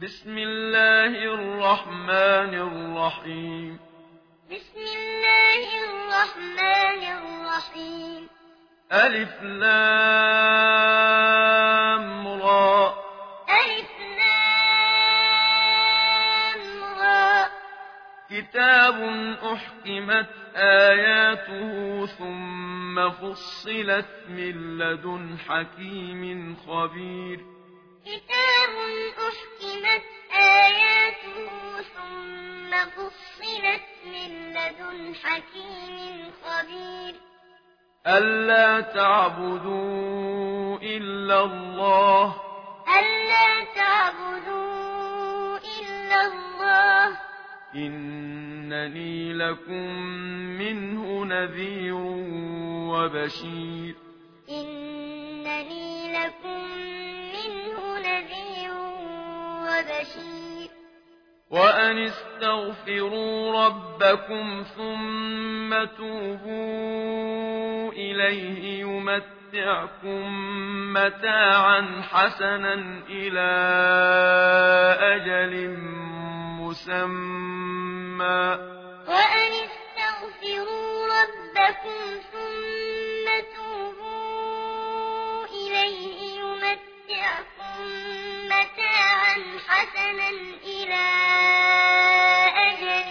بسم الله الرحمن الرحيم بسم الله الرحمن الرحيم ألف لام را ألف لام را كتاب أحكمت آياته ثم فصلت من لدن حكيم خبير كتاب أحكمت آياته ثم فصلت من لدن حكيم خبير ألا تعبدوا إلا الله ألا تعبدوا إلا الله إنني لكم منه نذير وبشير إنني لكم منه نذير وبشير وأن استغفروا ربكم ثم توبوا إليه يمتعكم متاعا حسنا إلى أجل مسمى وأن استغفروا ربكم ثم توبوا إليه يمتعكم متاعا حسنا إلى أجل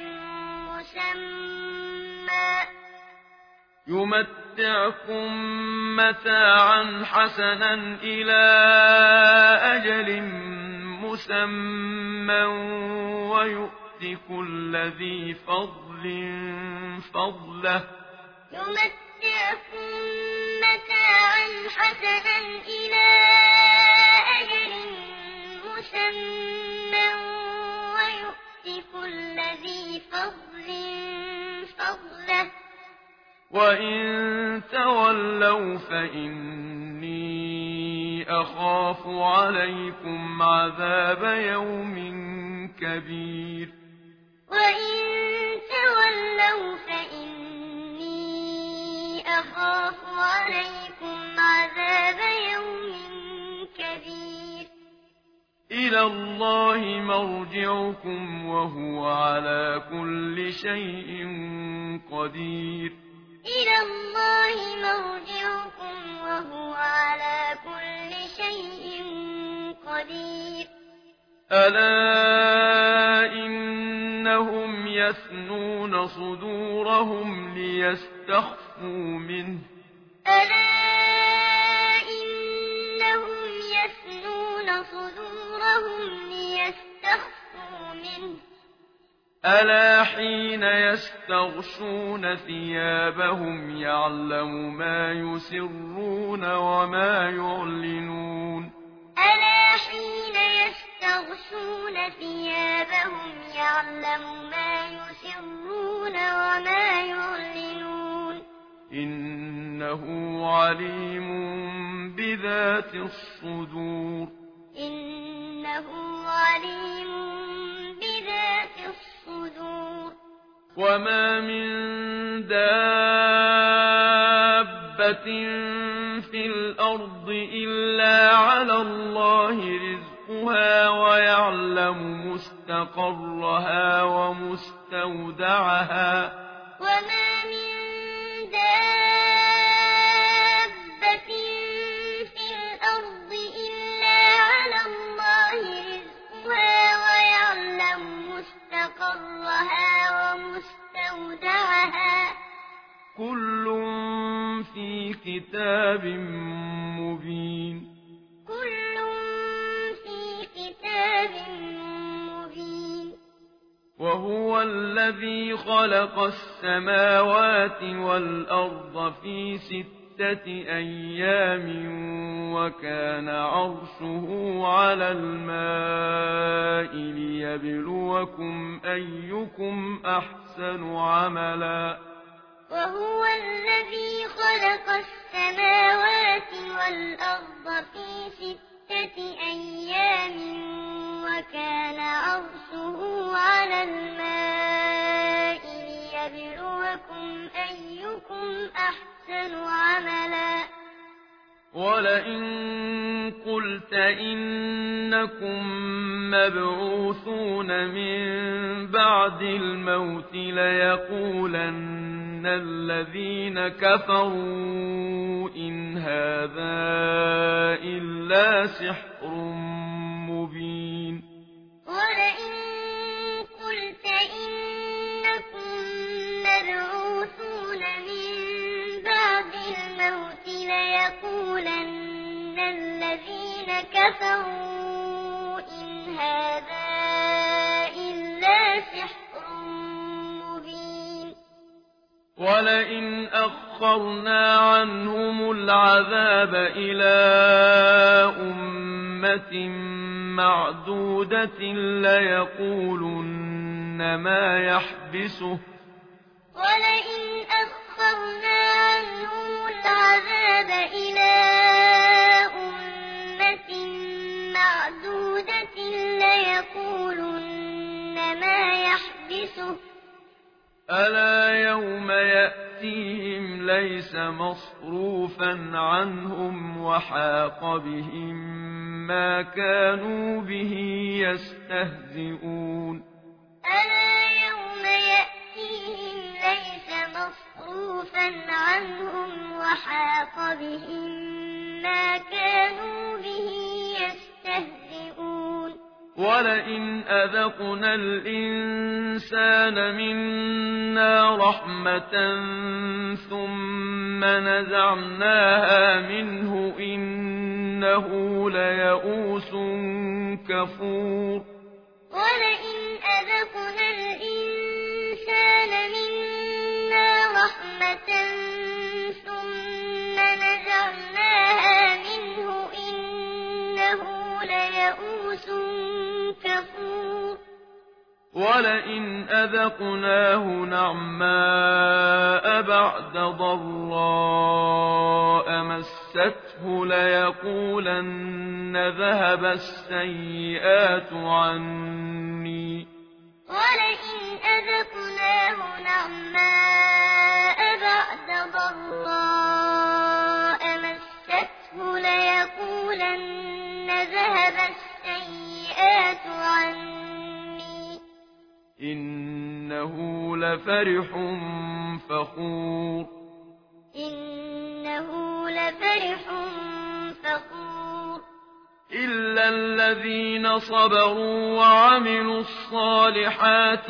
مسمى يمتعكم متاعا حسنا إلى أجل مسمى ويؤت كل ذي فضل فضله يمتعكم متاعا حسنا إلى أجل مسمى ويؤت كل ذي فضل فضله وإن تولوا فإني أخاف عليكم عذاب يوم كبير وإن تولوا فإني أخاف عليكم عذاب يوم كبير إلى الله مرجعكم وهو على كل شيء قدير إلى الله مرجعكم وهو على كل شيء قدير ألا إنهم يثنون صدورهم ليستخفوا منه ألا إنهم يثنون صدورهم ليستخفوا منه ألا حين يستغشون ثيابهم يعلم ما يسرون وما يعلنون ألا حين يستغشون ثيابهم يعلم ما يسرون وما يعلنون إنه عليم بذات الصدور إنه عليم بذات الصدور وما من دابة في الأرض إلا على الله رزقها ويعلم مستقرها ومستودعها وما من دابة في الأرض إلا على الله رزقها ويعلم مستقرها ومستودعها كل في كتاب مبين كل في كتاب مبين وهو الذي خلق السماوات والأرض في 6 أيام وكان عرشه على الماء ليبلوكم أيكم أحسن عملا وهو الذي خلق السماوات والأرض في 6 أيام وكان عرشه على الماء ليبلوكم أيكم أحسن عملا ولئن قلت إنكم مبعوثون من بعد الموت ليقولن الذين كفروا إن هذا إلا سحر مبين ولئن قلت إنكم مبعوثون من بعد الموت ليقولن الذين كفروا إن هذا إلا سحر مبين ولئن أخرنا عنهم العذاب إلى أمة معدودة ليقولن ما يحبسه ولئن أخرنا عنهم العذاب إلى أمة معدودة ليقولن ما يحبسه ألا يوم يأتيهم ليس مصروفا عنهم وحاق بهم ما كانوا به يستهزئون ألا يوم يأتيهم ليس مصروفا عنهم وحاق بهم ما كانوا به يستهزئون ولئن أذقنا الإنسان منا رحمة ثم نزعناها منه إنه ليئوس كفور ولئن أذقنا الإنسان منا رحمة ثم نزعناها منه إنه ليئوس كفور ولئن أذقناه نعماء بعد ضراء مسته ليقولن ذهب السيئات عني ولئن أذقناه نعماء بعد ضراء مسته ليقولن ذهب السيئات عني إنه لفرح فخور إنه لفرح فخور إلا الذين صبروا وعملوا الصالحات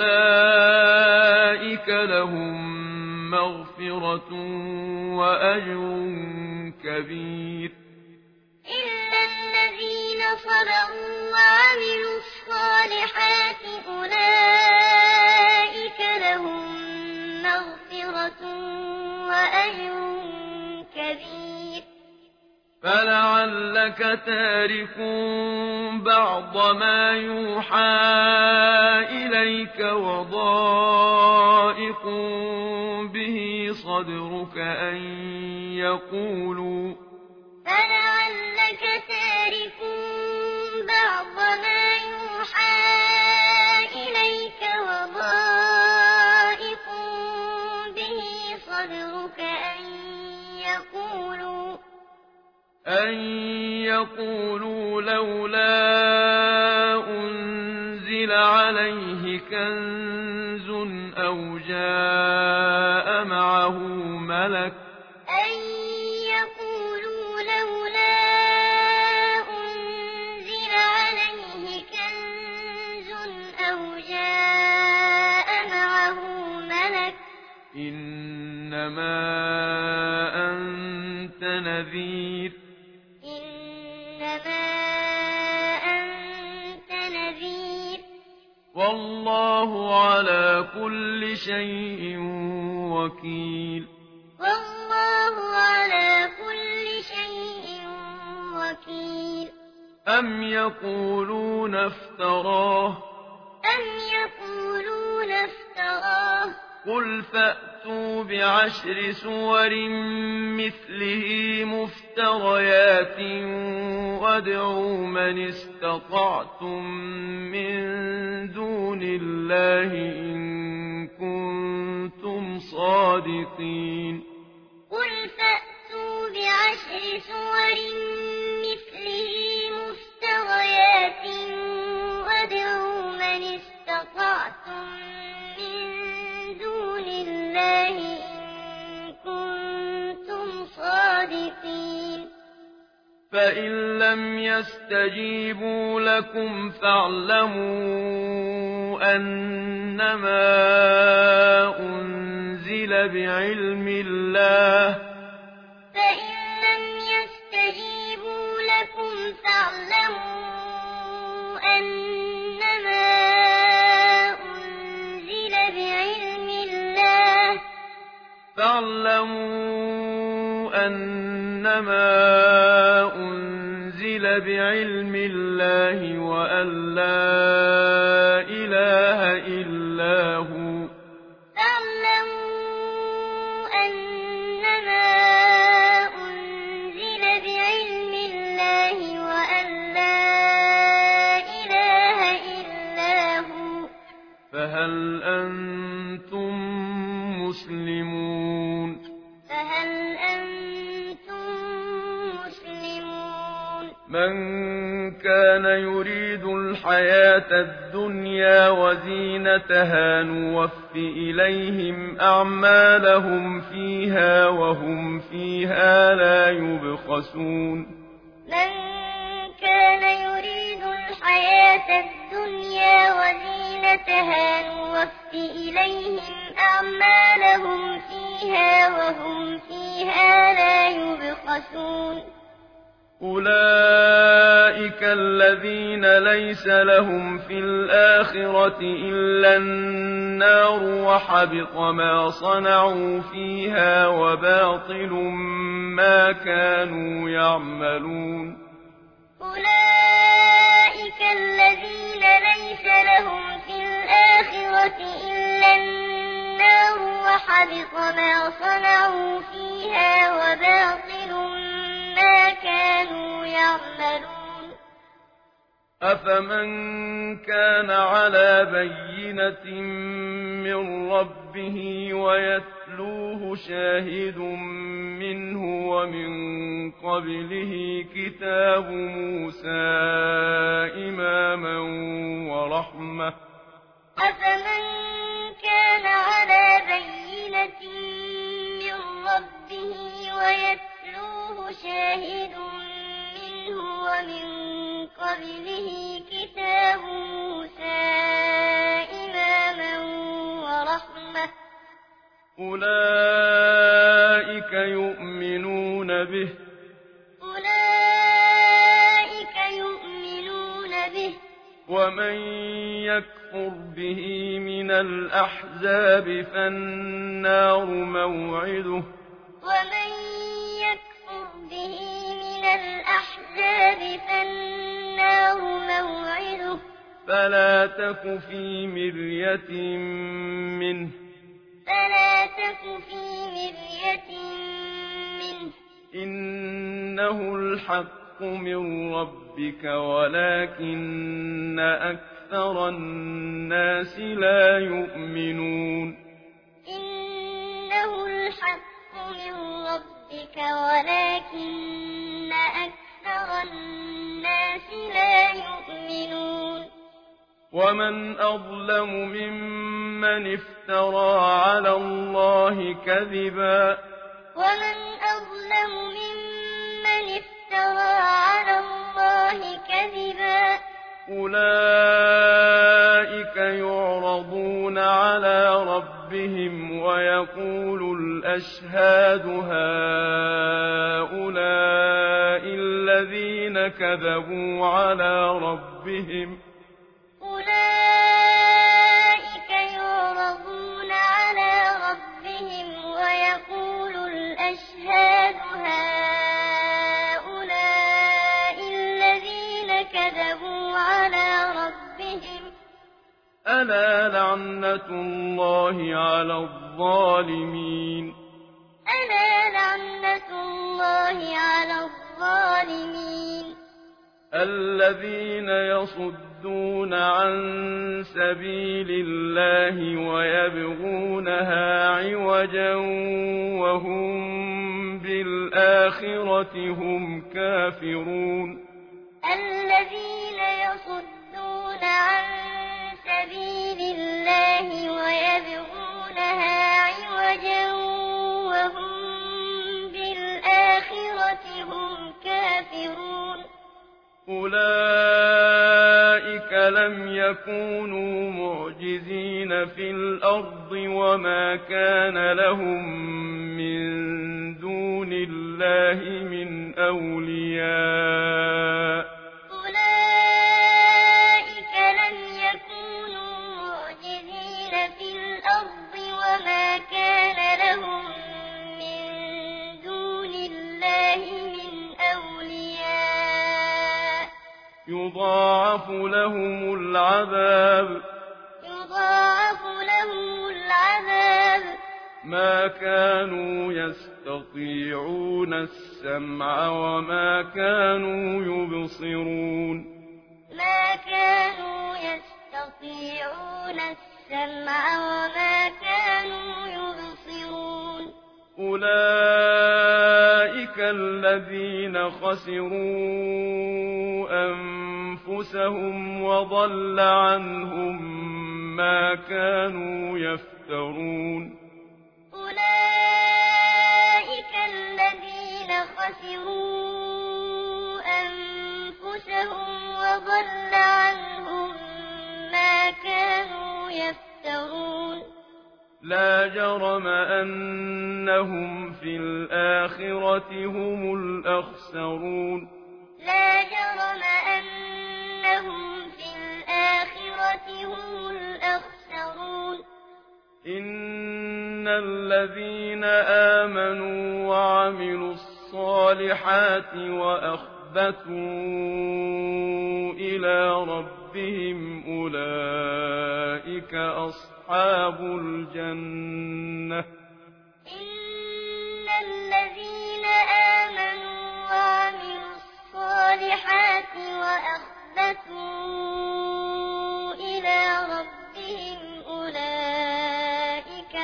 أولئك لهم مغفرة وأجر كبير إلا الذين صبروا وعملوا الصالحات أولئك لهم مغفرة وأجر كبير فلعلك تارك بعض ما يوحى إليك وضائق به صدرك أن يقولوا فلعلك تارك بعض ما يوحى إليك وضائق به صدرك أن يقولوا لولا أنزل عليه كنز أو جاء معه ملك أن يقولوا لولا أنزل عليه كنز أو جاء معه ملك إنما أنت نذير إنما أنت نذير والله على كل شيء وكيل والله على كل شيء وكيل أم يقولون افتراه قل فأتوا بعشر سور مثله مفتريات وادعوا من استطعتم من دون الله إن كنتم صادقين قل فأتوا بعشر بعشر سور مثله مفتريات وادعوا من استطعتم من دون الله إن كنتم صادقين فإن لم يستجيبوا لكم فاعلموا أنما أنزل بعلم الله فإن لم يستجيبوا لكم فاعلموا أنما أنزل بعلم الله وأن لا إله إلا هو فهل أنتم مسلمون من كان يريد الحياة الدنيا وزينتها نوف إليهم أعمالهم فيها وهم فيها لا يبخسون من كان يريد الحياة الدنيا وزينتها نوف إليهم أعمالهم فيها وهم فيها لا يبخسون أولئك الذين ليس لهم في الآخرة إلا النار وحبط ما صنعوا فيها وباطل ما كانوا يعملون أولئك الذين ليس لهم في الآخرة إلا النار وحبط ما صنعوا فيها وباطل ما كانوا يعملون أفمن كان على بينة من ربه ويتلوه شاهد منه ومن قبله كتاب موسى إماما ورحمة أفمن كان على بينة من ربه ويتلوه شاهد منه ومن قبله كتاب موسى إماما ورحمة أولئك يؤمنون به ومن يكفر به من الأحزاب فالنار موعده ومن يكفر به من الأحزاب فالنار موعده فلا تك في مرية منه إنه الحق من ربك ولكن أكثر الناس لا يؤمنون إنه الحق من ربك ولكن أكثر الناس لا يؤمنون ومن أظلم ممن افترى على الله كذبا أولئك يعرضون على ربهم ويقول الأشهاد هؤلاء الذين كذبوا على ربهم أولئك يعرضون على ربهم ويقول الأشهاد هؤلاء الذين كذبوا على ربهم ألا لعنة الله على الظالمين الذين يصدون عن سبيل الله ويبغونها عوجا وهم بالآخرة بالآخرة هم كافرون الذين يصدون عن سبيل الله ويبغونها عوجا وهم بالآخرة هم كافرون أولئك لم يكونوا معجزين في الأرض وما كان لهم من دون الله من أولياء أولئك لم يكونوا معجزين في الأرض وما كان لهم من دون الله من أولياء يضاعف لهم العذاب ما كانوا يستطيعون السمع وما كانوا يبصرون أولئك الذين خسروا أنفسهم وضل عنهم ما كانوا يفترون أولئك الذين خسروا أنفسهم وضل عنهم ما كانوا يفترون لا جرم أنهم في الآخرة هم الأخسرون لا جرم أنهم في الآخرة هم الأخسرون إن الذين آمنوا وعملوا الصالحات وأخبتوا إلى ربهم أولئك أصحاب الجنة إن الذين آمنوا وعملوا الصالحات وأخبتوا إلى ربهم أولئك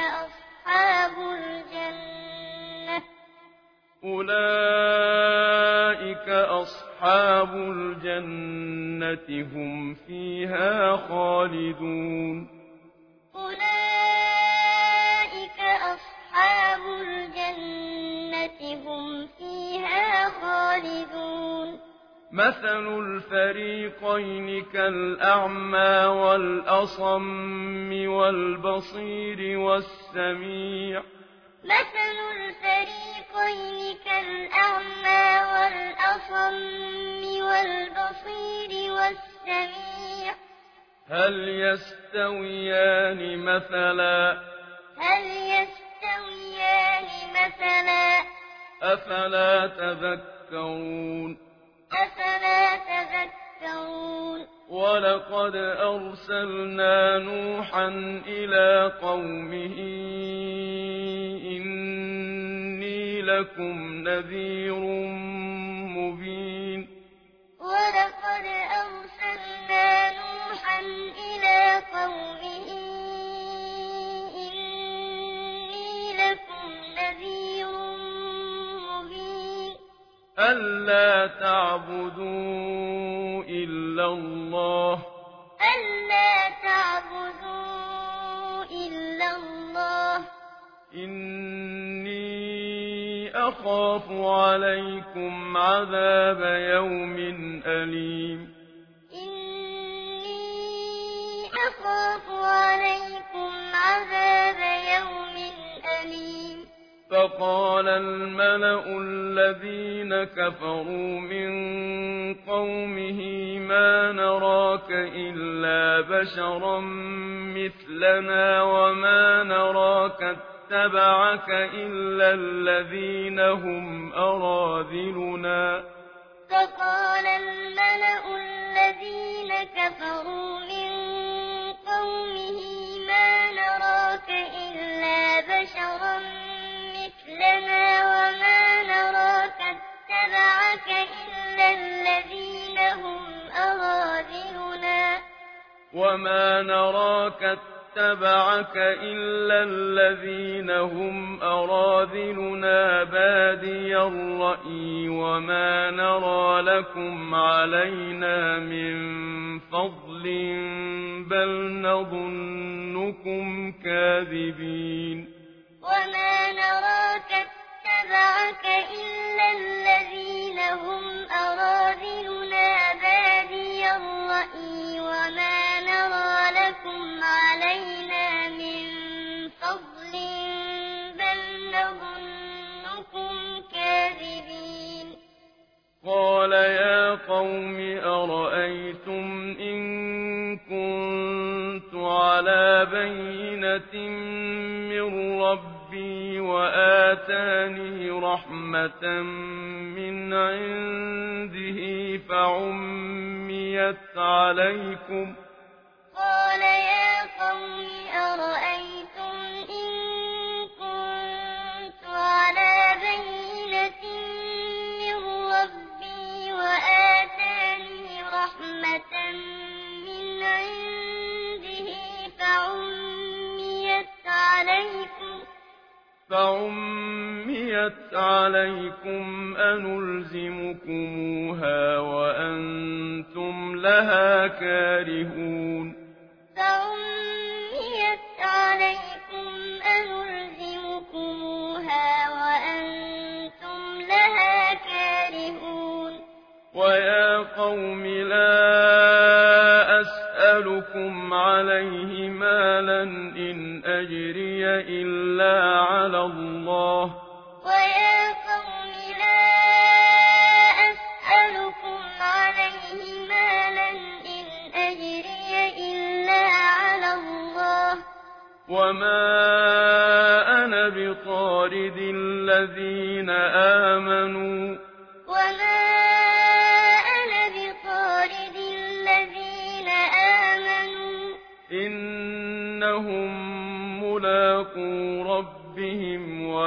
أصحاب الجنة هم فيها خالدون أولئك أصحاب الجنة هم فيها خالدون مثل الفريقين كالأعمى والأصم والبصير والسميع مثل الفريقين كالأعمى والأصم والبصير والسميع هل يستويان مثلا أفلا تذكرون ولقد أرسلنا نوحا إلى قومه إني لكم نذير مبين ولقد أرسلنا نوحا إلى قومه إني لكم نذير مبين ألا تعبدوا إلا الله إني أخاف عليكم عذاب يوم أليم إني أخاف عليكم عذاب يوم أليم فقال الملأ الذين كفروا من قومه ما نراك إلا بشرا مثلنا وما نراك اتبعك إلا الذين هم أراذلنا فقال الملأ الذين كفروا من قومه ما نراك إلا بشرا مثلنا وما نراك اتبعك إلا الذين هم أراذلنا وما نراك اتبعك إلا الذين هم أراذلنا بادي الرأي وما نرى لكم علينا من فضل بل نظنكم كاذبين وما نراك اتبعك إلا الذين هم أراذلنا بادي الرأي وما نرى لكم علينا من فضل بل نظنكم كاذبين قال يا قوم أرأيتم إن كنت على بينة من ربي وآتاني رحمة من عنده فعميت عليكم قال يا قوم أرأيتم إن كنت على بينة من ربي وآتاني رحمة من عنده فعميت عليكم أنلزمكموها وأنتم لها كارهون فعميت عليكم أنلزمكموها وأنتم لها كارهون ويا قوم لا أسألكم عليه مالا إن أجري إلا على الله ويا قوم لا أسألكم عليه مالا إن أجري إلا على الله وما أنا بطارد الذين آمنوا وما أنا بطارد الذين آمنوا إنهم ملاقو ربهم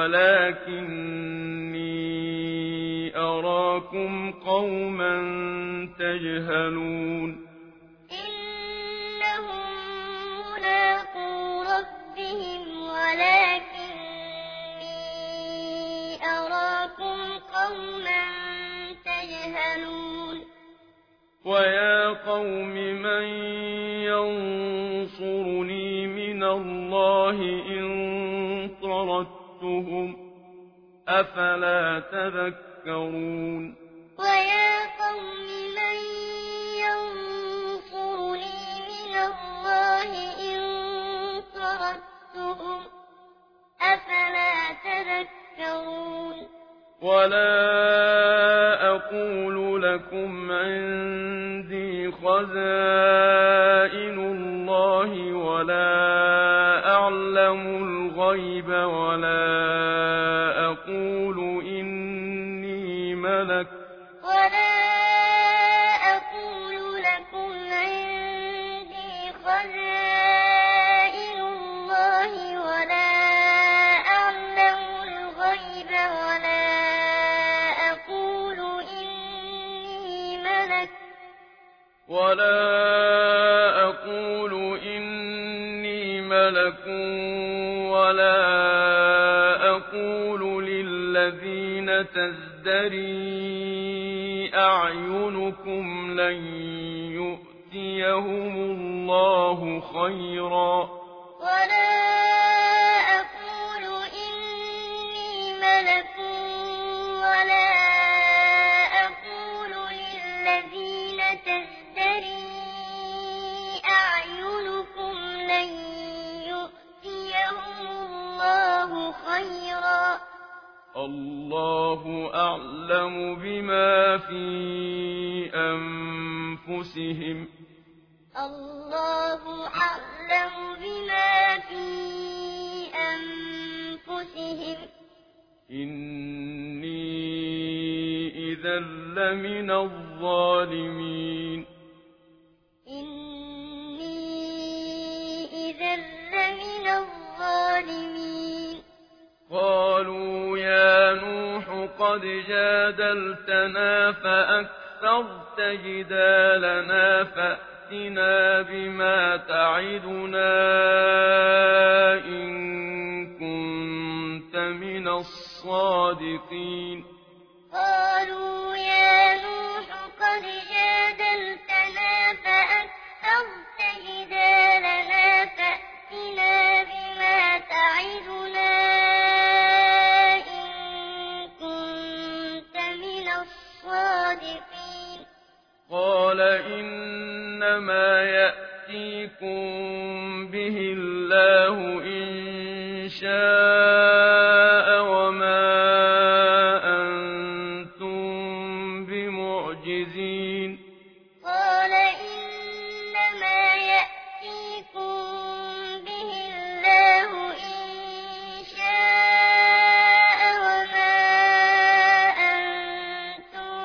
ولكني أراكم قوما تجهلون إنهم ملاقو ربهم ولكني أراكم قوما تجهلون ويا قوم من ينصرني من الله إن طردتهم أفلا تذكرون ويا قوم من ينصرني من الله إن طردتهم أفلا تذكرون ولا أقول لكم عندي خزائن الله ولا أعلم الغيب ولا أقول إني ملك ولا أقول لكم عندي خزائن الله ولا أعلم الغيب ولا أقول إني ملك ولا أقول للذين تزدري أعينكم لن يؤتيهم الله خيرا ولا أقول إني ملك ولا أقول للذين تزدري أعينكم لن يؤتيهم الله خيرا الله أعلم بما في أنفسهم الله أعلم بما في أنفسهم إني إذا لمن الظالمين إني إذا لمن الظالمين قالوا يا نوح قد جادلتنا فأكثرت جدالنا فَأْتِنَا بِمَا تَعِدُنَا إِن كُنتَ مِنَ الصَّادِقِينَ قالوا يا نوح قد جادلتنا فأكثرت جدالنا فأتنا بما تعدنا إن كنت من الصادقين قال إنما يأتيكم به الله إن شاء وما أنتم بمعجزين قال إنما يأتيكم به الله إن شاء وما أنتم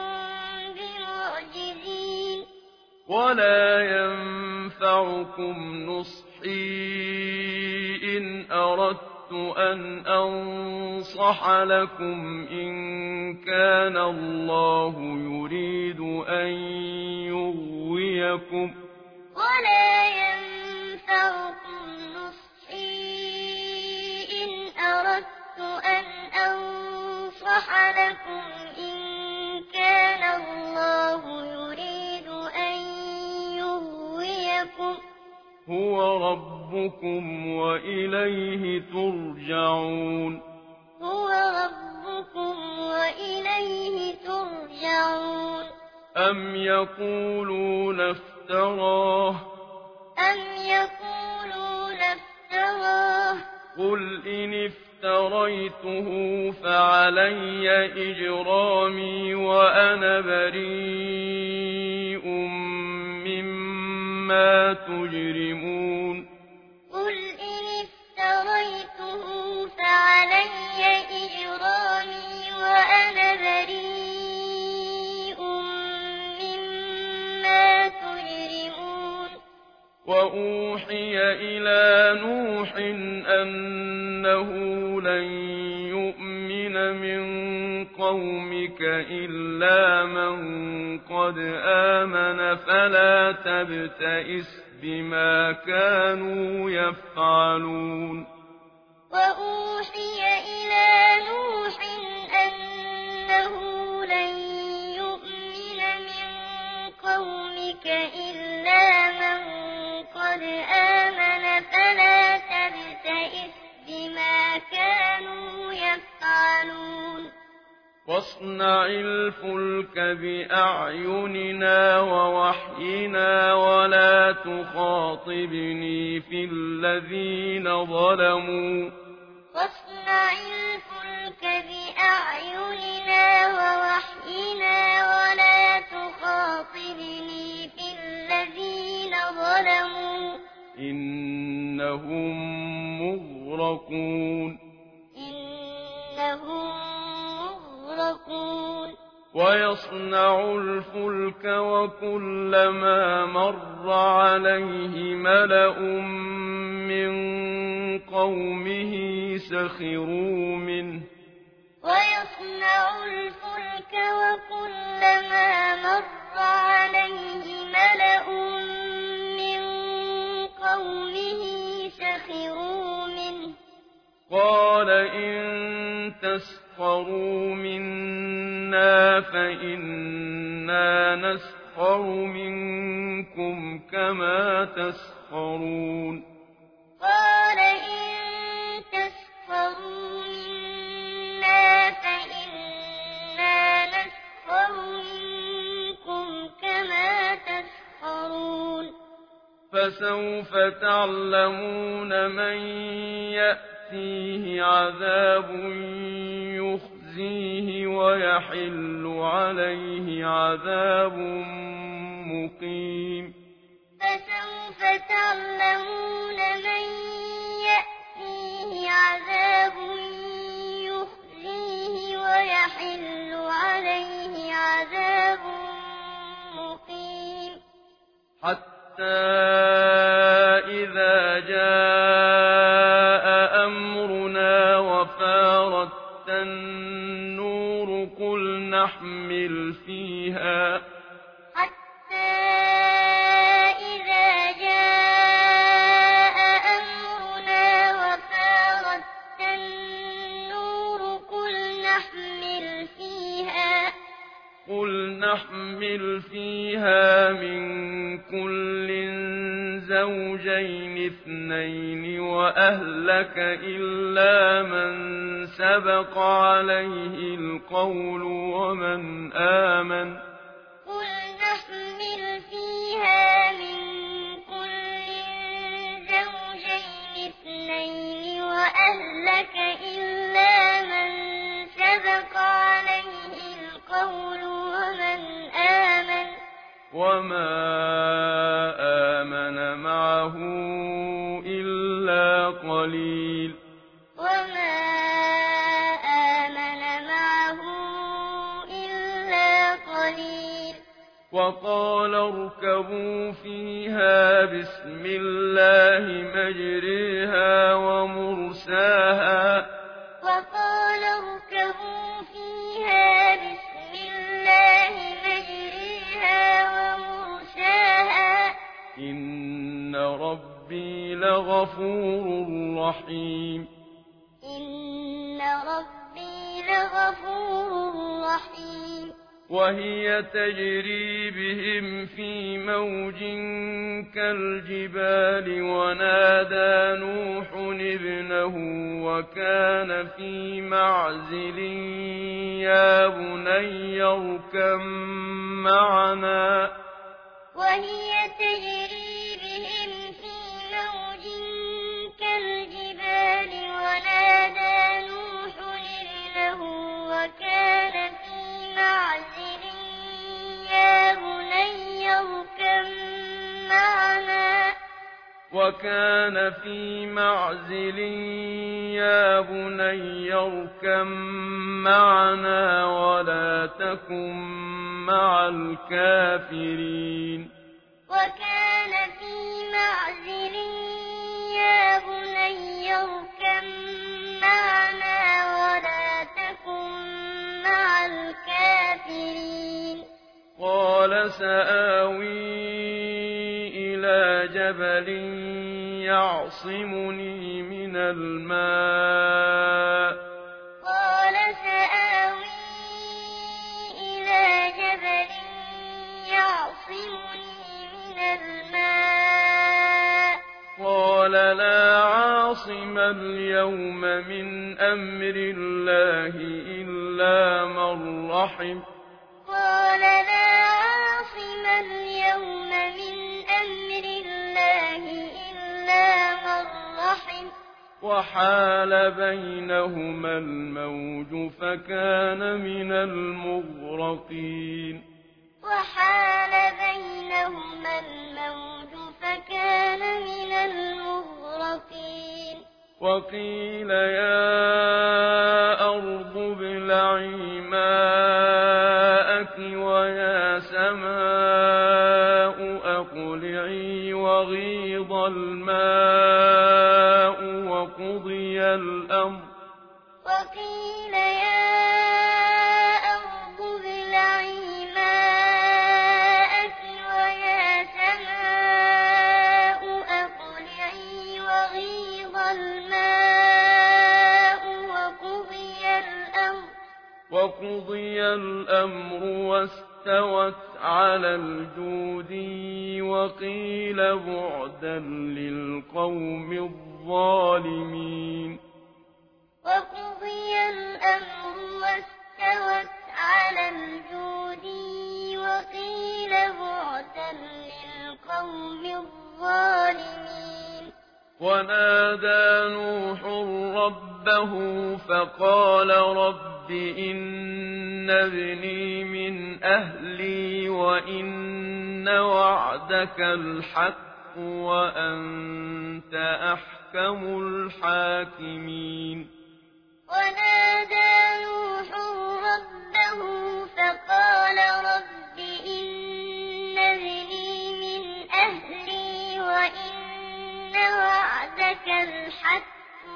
بمعجزين ولا ينفعكم نصحي إن أردت أن أنصح لكم إن كان الله يريد أن يغويكم ولا ينفعكم نصحي إن أردت أن أنصح لكم إن كان الله يريد أن يغويكم هو ربكم وإليه ترجعون هو ربكم وإليه ترجعون أم يقولون افتراه قل إن افتريته فعلي إجرامي وأنا بريء مما تجرمون قل إن افتريته فعلي إجرامي وأنا بريء مما تجرمون وأوحي إلى نوح أنه لن يؤمن من قومك إلا من قد آمن فلا تبتئس بما كانوا يفعلون وأوحي إلى نوح أنه لن يؤمن من قومك إلا من قد آمن فلا تبتئس بما كانوا يفعلون واصنع الفلك بأعيننا ووحينا ولا تخاطبني في الذين ظلموا واصنع الفلك بأعيننا ووحينا ولا تخاطبني في الذين ظلموا إنهم مغرقون ويصنع الفلك وكلما مر عليه ملأ من قومه سخروا منه ويصنع الفلك وكلما مر عليه ملأ من قومه سخروا منه قال إن تسخروا منا فإنا نسخر منكم كما تسخرون قال إن تسخروا منا فإنا نسخر منكم كما تسخرون فسوف تعلمون من يأتيه عذاب يخزيه ويحل عليه عذاب مقيم فسوف تعلمون من يأتيه عذاب يخزيه ويحل عليه عذاب مقيم حتى إذا جاء أمرنا وفارت النور قل نحمل فيها حتى تحمل فيها من كل زوجين اثنين وأهلك إلا من سبق عليه القول ومن آمن قل نحمل فيها من كل زوجين اثنين وأهلك إلا من سبق عليه القول وما آمن معه إلا قليل وقال اركبوا فيها بسم الله مجريها ومرساها إن ربي لغفور رحيم وهي تجري بهم في موج كالجبال ونادى نوح ابنه وكان في معزل يا بني اركب معنا ولا تكن مع الكافرين قال سآوي إلى جبل يعصمني من الماء قال لا عاصم اليوم من أمر الله إلا من رحم وحال بينهما الموج فكان من المغرقين وقيل يا أرض ابلعي ماءك ويا سماء أقلعي وغيض الماء وقضي الأمر واستوت على الجودي وقيل بعدا للقوم الظالمين ونادى نوح ربه فقال رب إن ابني من أهلي وإن وعدك الحق وأنت أحكم الحاكمين ونادى نوح ربه فقال رب إن ابني من أهلي وإن وعدك الحق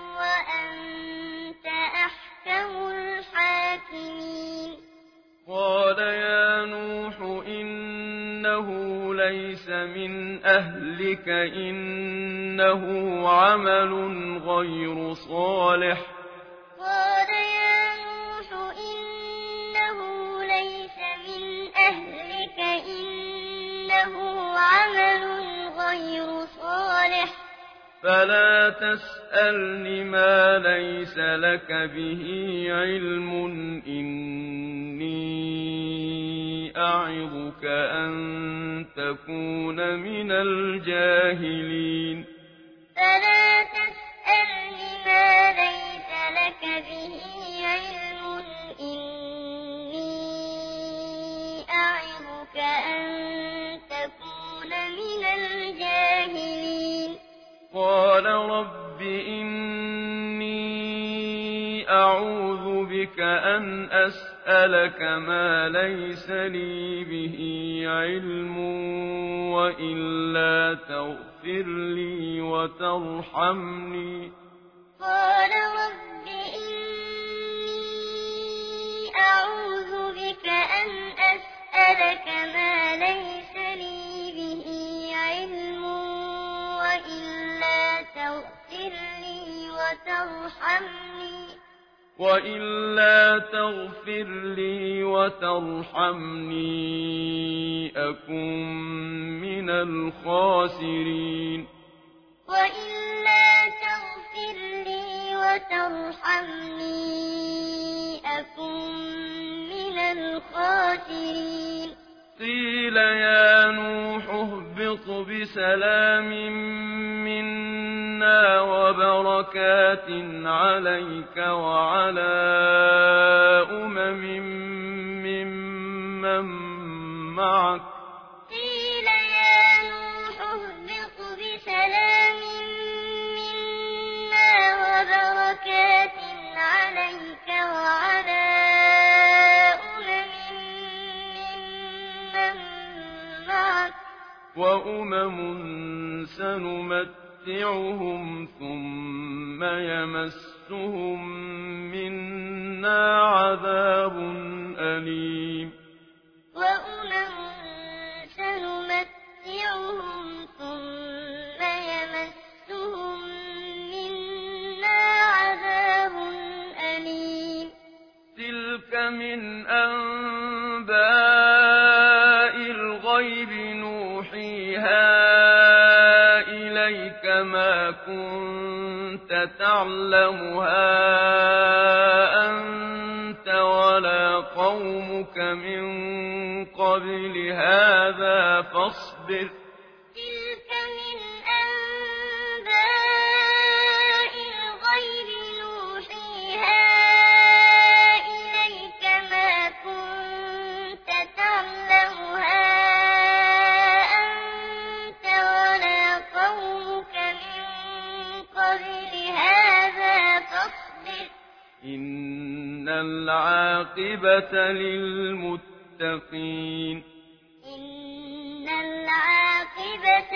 وأنت أحكم الحاكمين قال يا نوح إنه ليس من أهلك إنه عمل غير صالح فلا تسألن ما ليس لك به علم إني أعظك أن تكون من الجاهلين فلا تسألن ما ليس لك به علم إني أعظك أن تكون من الجاهلين قال رب إني أعوذ بك أن أسألك ما ليس لي به علم وإلا تغفر لي وترحمني قال رب إني أعوذ بك أن أسألك ما ليس لي به علم وإلا تغفر لي وترحمني أكن من الخاسرين وإلا تغفر لي وترحمني أكن من الخاسرين قيل يا نوح اهبط بسلام منا وبركات عليك وعلى ممن معك قيل يا نوح اهبط بسلام منا وبركات عليك وعلى وأمم سنمتعهم ثم يمسهم منا عذاب أليم وأمم سنمتعهم ثم يمسهم منا عذاب أليم تلك من أنباء الغيب نوحيها إليك ما كنت تعلمها أنت ولا قومك من قبل هذا فاصبر تلك من أنباء الغيب نوحيها إليك ما كنت تعلمها أنت ولا قومك من قبل هذا فاصبر إن العاقبة للمتقين إن العاقبة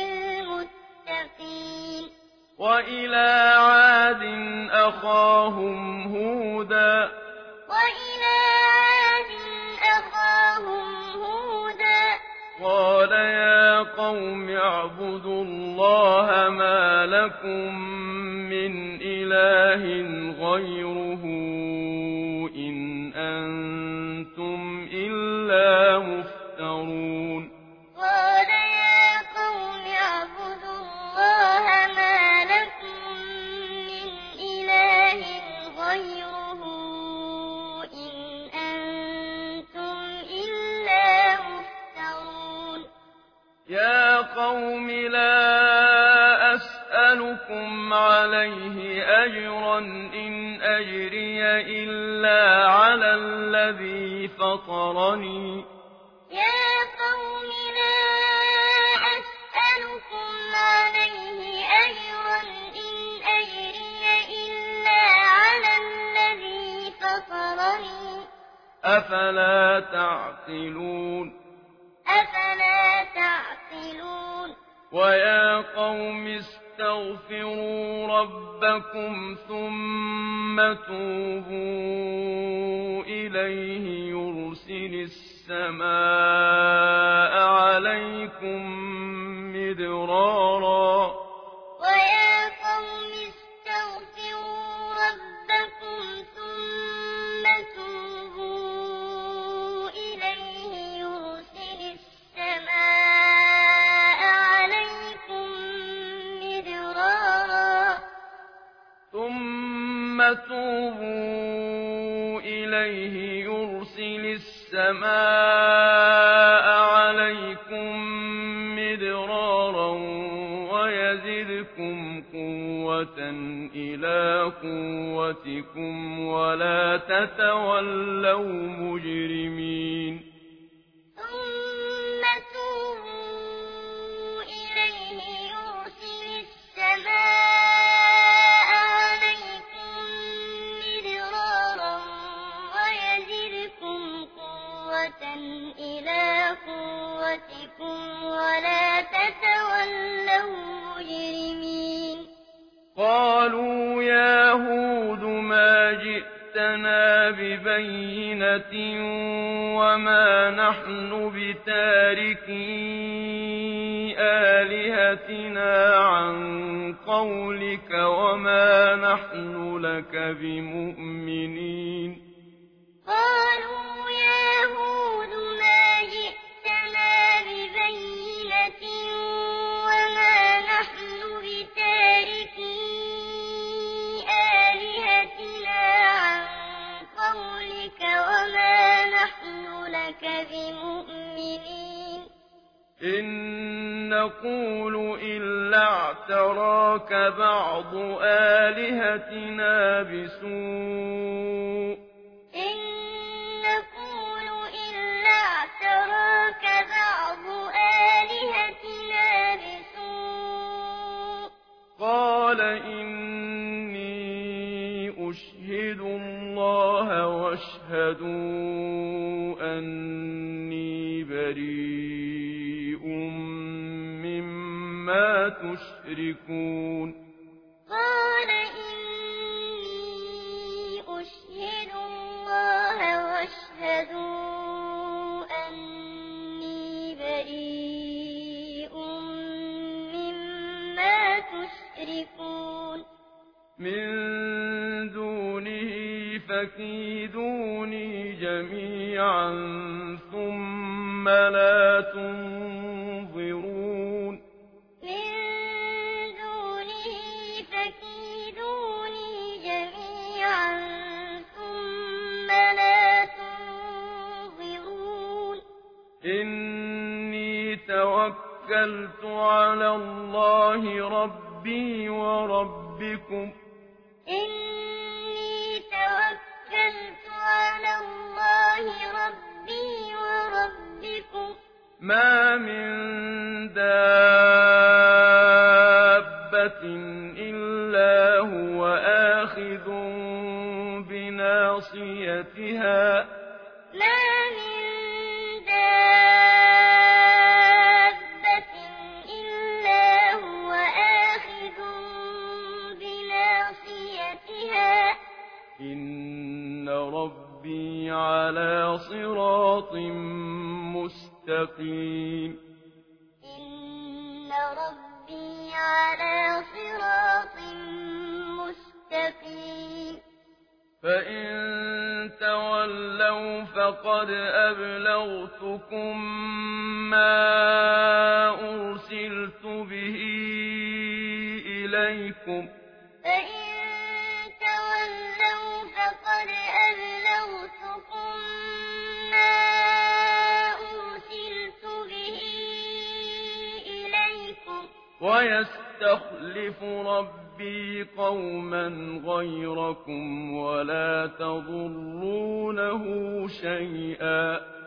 للمتقين وإلى عاد أخاهم هودا وإلى عاد أخاهم هودا قال يا قوم اعبدوا الله ما لكم من إله غيره إن أنتم إلا مفترون قال يا قوم اعبدوا الله ما لكم من إله غيره إن أنتم إلا مفترون يا قوم لا أسألكم عليه أجرا إن أجري إلا على الذي فطرني يا قوم لا أسألكم عليه أجرا إن أجري إلا على الذي فطرني أفلا تعقلون أفلا تعقلون ويا قوم استغفروا ربكم ثم توبوا إليه يرسل السماء عليكم مدرارا ويا قوم استغفروا ربكم ثم توبوا إليه يرسل السماء عليكم مدرارا توبوا إليه يرسل السماء عليكم مدرارا ويزدكم قوة إلى قوتكم ولا تتولوا مجرمين ثم توبوا إليه يرسل السماء عليكم مدرارا ويزدكم قوة إلى قوتكم ولا تتولوا مجرمين قالوا يا هود ما جئتنا ببينة وما نحن بتاركي آلهتنا عن قولك وما نحن لك بمؤمنين قالوا يا هود ما جئتنا ببينة وما نحن بتاركي آلهتنا عن قولك وما نحن لك بمؤمنين إن نقول إلا اعتراك بعض آلهتنا بسوء إن نقول إلا اعتراك بعض آلهتنا بسوء قال إني أشهد الله واشهدوا أني بريء مما تشركون قال إني أشهد الله واشهدوا أني بريء مما تشركون من دونه فكيدوني جميعا ثم لا تنظرون من دونه فكيدوني جميعا ثم لا تنظرون إني توكلت على الله ربي وربكم إني توكلت على الله ربي وربكم ما من دابة إلا هو آخذ بناصيتها ما من دابة إلا هو آخذ بناصيتها إن ربي على صراط مستقيم إن ربي على صراط مستقيم فإن تولوا فقد أبلغتكم ما أرسلت به إليكم فإن تولوا فقد أبلغتكم ما أرسلت به إليكم ويستخلف ربي قوما غيركم ولا تضرونه شيئا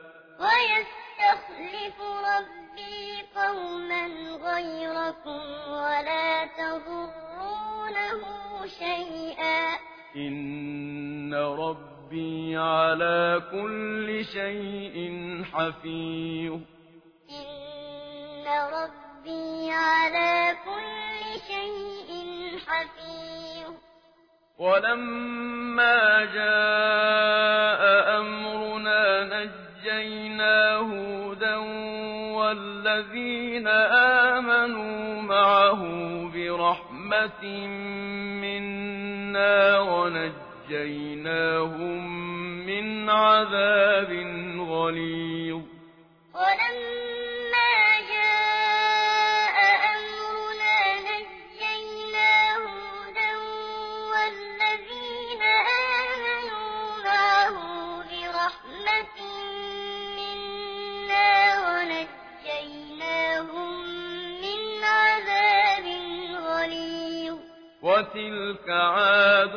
ويستخلف ربي قوما غيركم ولا تضرونه شيئا إن ربي على كل شيء حفيظ إن ربي على كل شيء حفيظ ولما جاء أمرنا نجينا هودا والذين آمنوا معه برحمة منا ونجيناهم من عذاب غليظ ولما جاء أمرنا نجينا هودا والذين وتلك عاد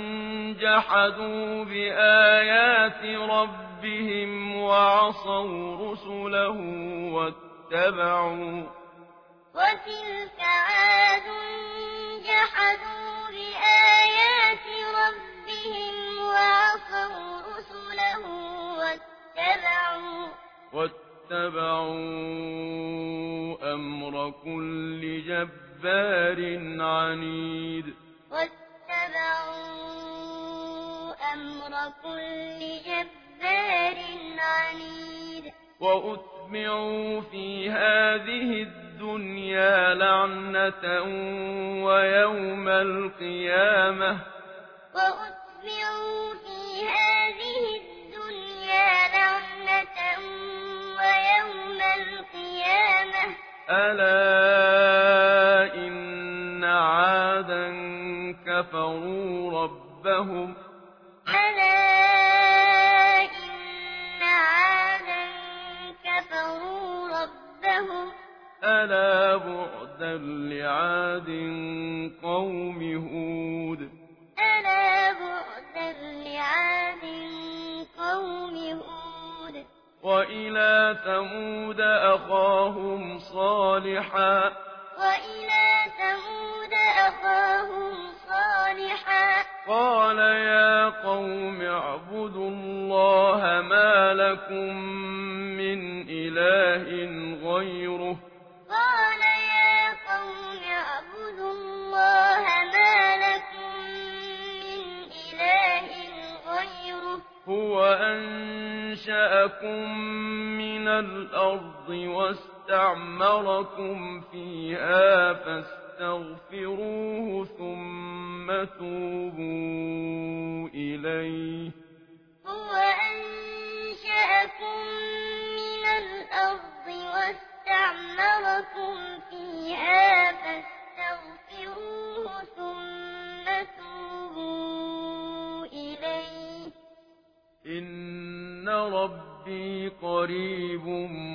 جحدوا بآيات ربهم وعصوا رسله واتبعوا وتلك عاد جحدوا بآيات ربهم وعصوا رسله واتبعوا أمر كل جبار عنيد وأتبعوا في هذه الدنيا لعنة ويوم القيامة ألا إن عادا كفروا ربهم ألا بعدا لعاد قوم هود وإلى ثمود أخاهم صالحا قال يا قوم اعبدوا الله ما لكم من إله غيره هو أنشأكم من الأرض واستعمركم فيها فاستغفروه ثم توبوا إليه إن ربي قريب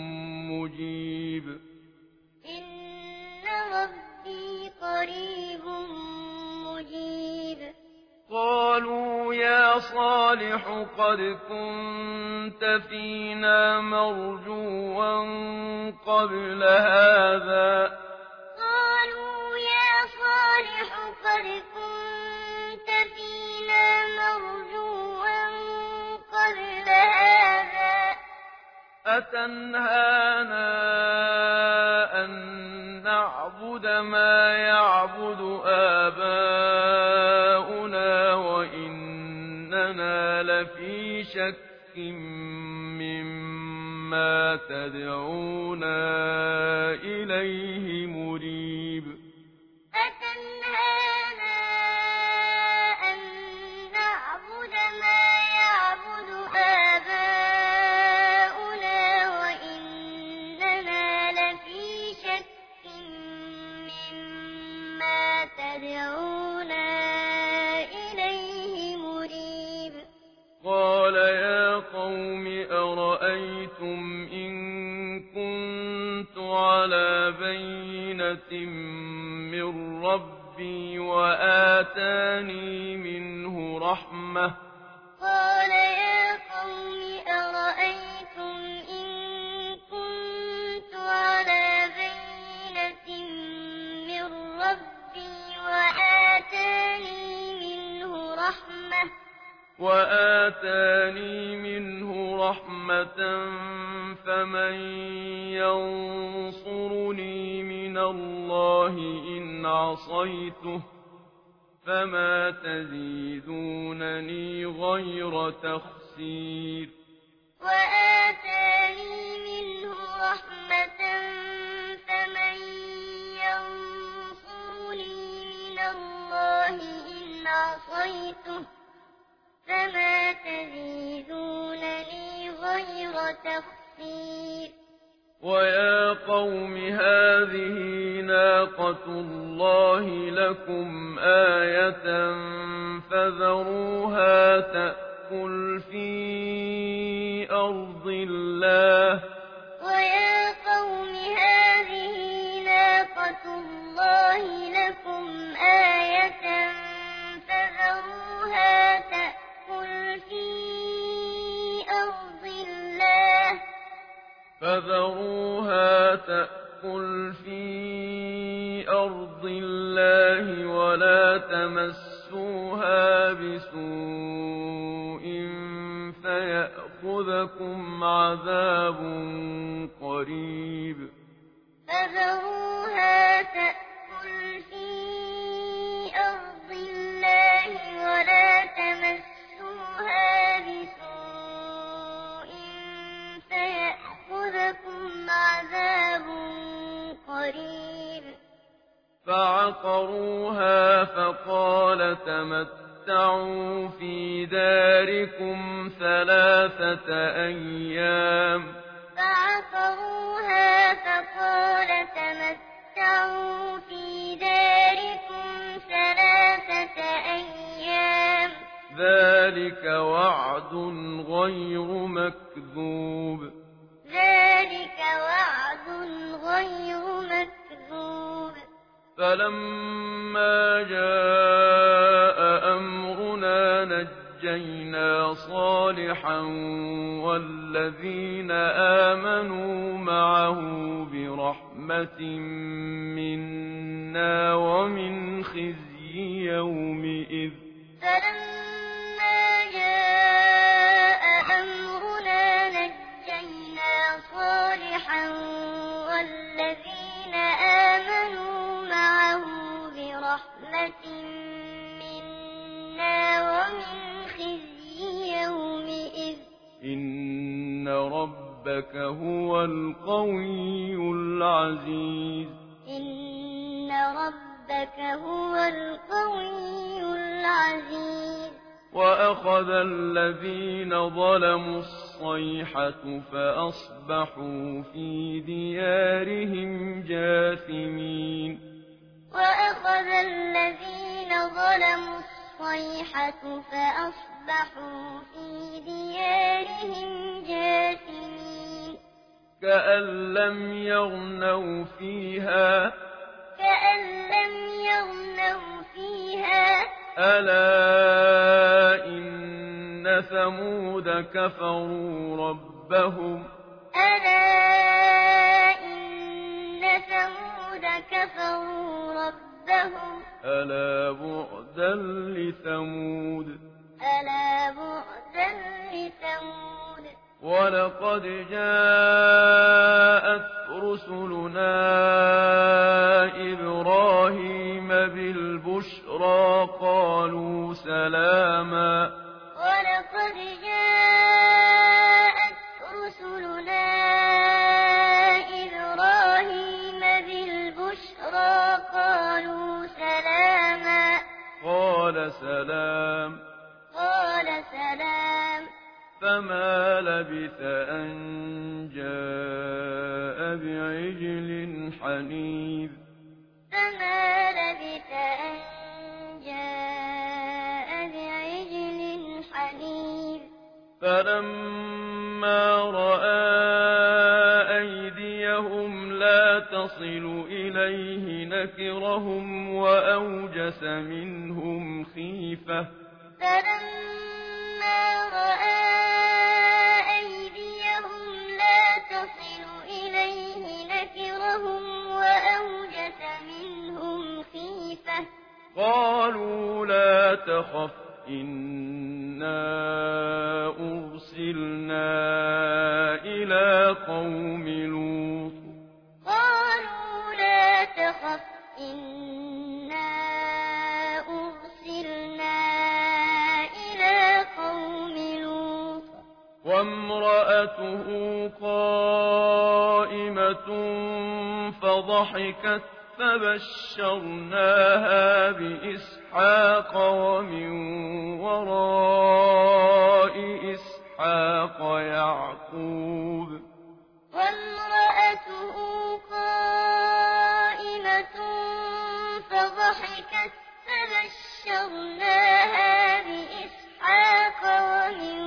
مجيب قالوا يا صالح قد كنت فينا مرجوا قبل هذا أتنهانا أن نعبد ما يعبد آباؤنا وإننا لفي شك مما تدعونا إليه مريب قال يا قوم أرأيتم إن كنت على بينة من ربي وآتاني منه رحمة فمن ينصرني من الله إن عصيته فما تزيدونني غير تخسير ويا قوم هذه ناقة الله لكم آية فذروها تأكل في أرض الله هذه ناقة الله لكم آية فذروها تأكل في أرض الله ولا تمسوها بسوء فيأخذكم عذاب قريب فذروها تأكل في أرض الله ولا تمسوها بسوء فيأخذكم عذاب قريب فعقروها فقال تمتعوا في داركم 3 أيام فعقروها فقال تمتعوا في داركم 3 أيام ذلك وعد غير مكذوب ذلك وعد غير مكذوب فلما جاء أمرنا نجينا صالحا والذين آمنوا معه برحمة منا ومن خزي يومئذ فلما جاء أمرنا نجينا صالحا والذين آمنوا معه برحمة منا ومن خزي يومئذ إن ربك هو القوي العزيز إن ربك هو القوي العزيز وأخذ الذين ظلموا الصيحة فأصبحوا في ديارهم جاثمين وأخذ الذين ظلموا الصيحة فأصبحوا في ديارهم جاثمين كأن لم يغنوا فيها ألا إن ثمود كفروا ربهم ألا إن ثمود كفروا ربهم ألا بعدا لثمود ألا بعدا لثمود ولقد جاءت رسلنا إبراهيم بالبشرى قالوا سلاما ولقد جاءت رسلنا إبراهيم بالبشرى قالوا سلاما قال سلام فما لبث أن جاء بعجل حنيذ فما لبث أن جاء بعجل حنيذ فلما رأى أيديهم لا تصل إليه نكرهم وأوجس منهم خيفة فلما رأى أيديهم لا تصل إليه نكرهم وأوجس منهم خيفة قالوا لا تخف إنا أرسلنا إلى قوم لوط قالوا لا تخف إنا أرسلنا إلى قوم لوط وامرأته قائمة فضحكت فبشرناها بإسحاق ومن وراء إسحاق يعقوب وامرأته قائمة فضحكت فبشرناها بإسحاق ومن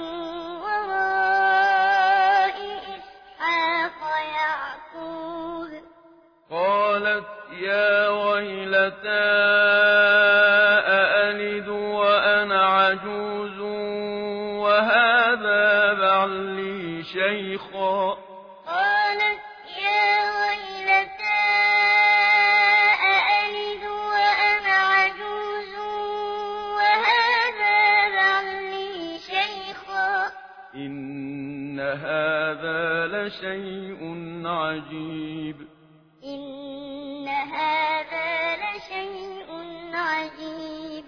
وراء إسحاق يعقوب قالت يا ويلتى أألد وأنا عجوز وهذا بعلي شيخا قالت لشيء عجيب إن هذا لشيء عجيب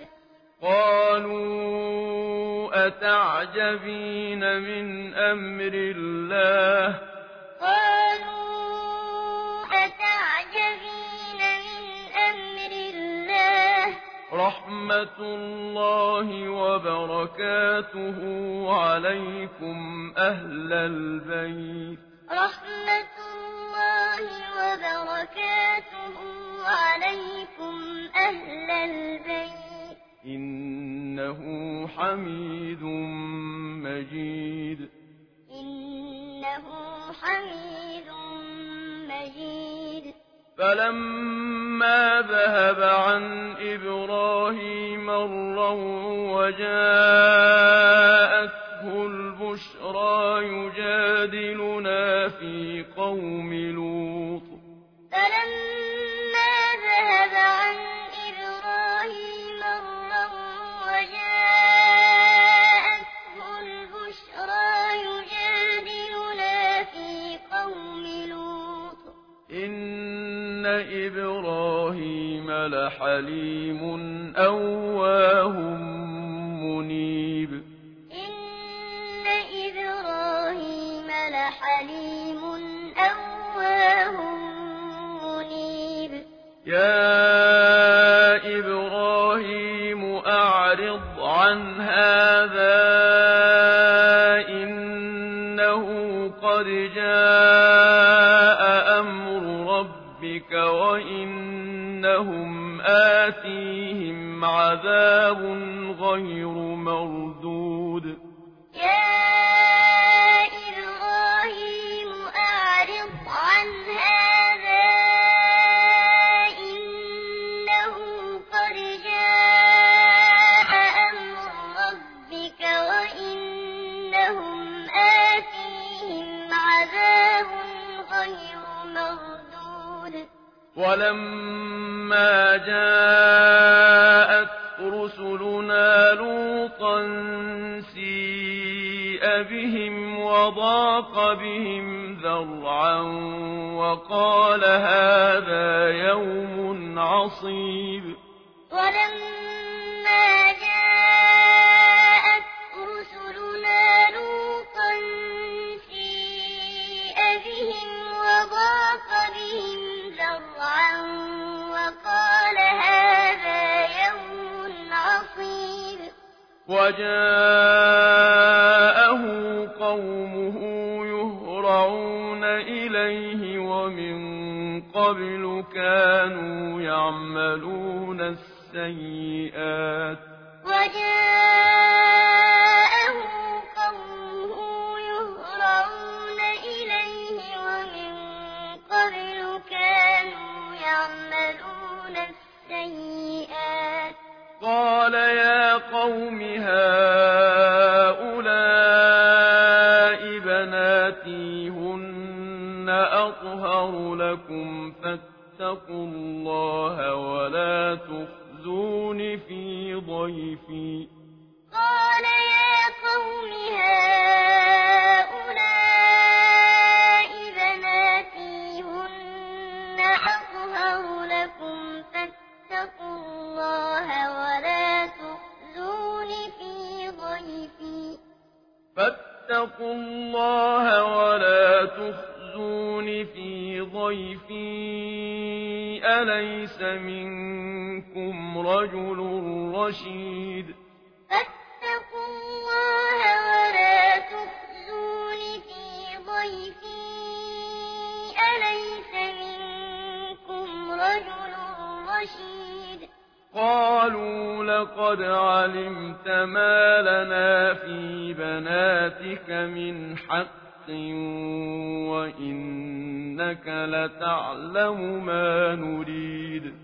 قالوا أتعجبين من أمر الله رحمة الله وبركاته عليكم أهل البيت إنه حميد مجيد فلما ذهب عن إبراهيم الروع وجاءته البشرى يجادلنا في قوم لوط إن إبراهيم لحليم أواه منيب يا إبراهيم أعرض عن هذا إنه قد جاء أمر ربك وإنهم آتيهم عذاب غير مردود ولما جاءت رسلنا لوطا سيء بهم وضاق بهم ذرعا وقال هذا يوم عصيب وجاءه قومه يهرعون إليه ومن قبل كانوا يعملون السيئات قال يا قوم هؤلاء بناتي هن أطهر لكم فاتقوا الله ولا تخزون في ضيفي فاتقوا الله ولا تخزون في ضيفي أليس منكم رجل رشيد قالوا لقد علمت ما لنا في بناتك من حق وإنك لتعلم ما نريد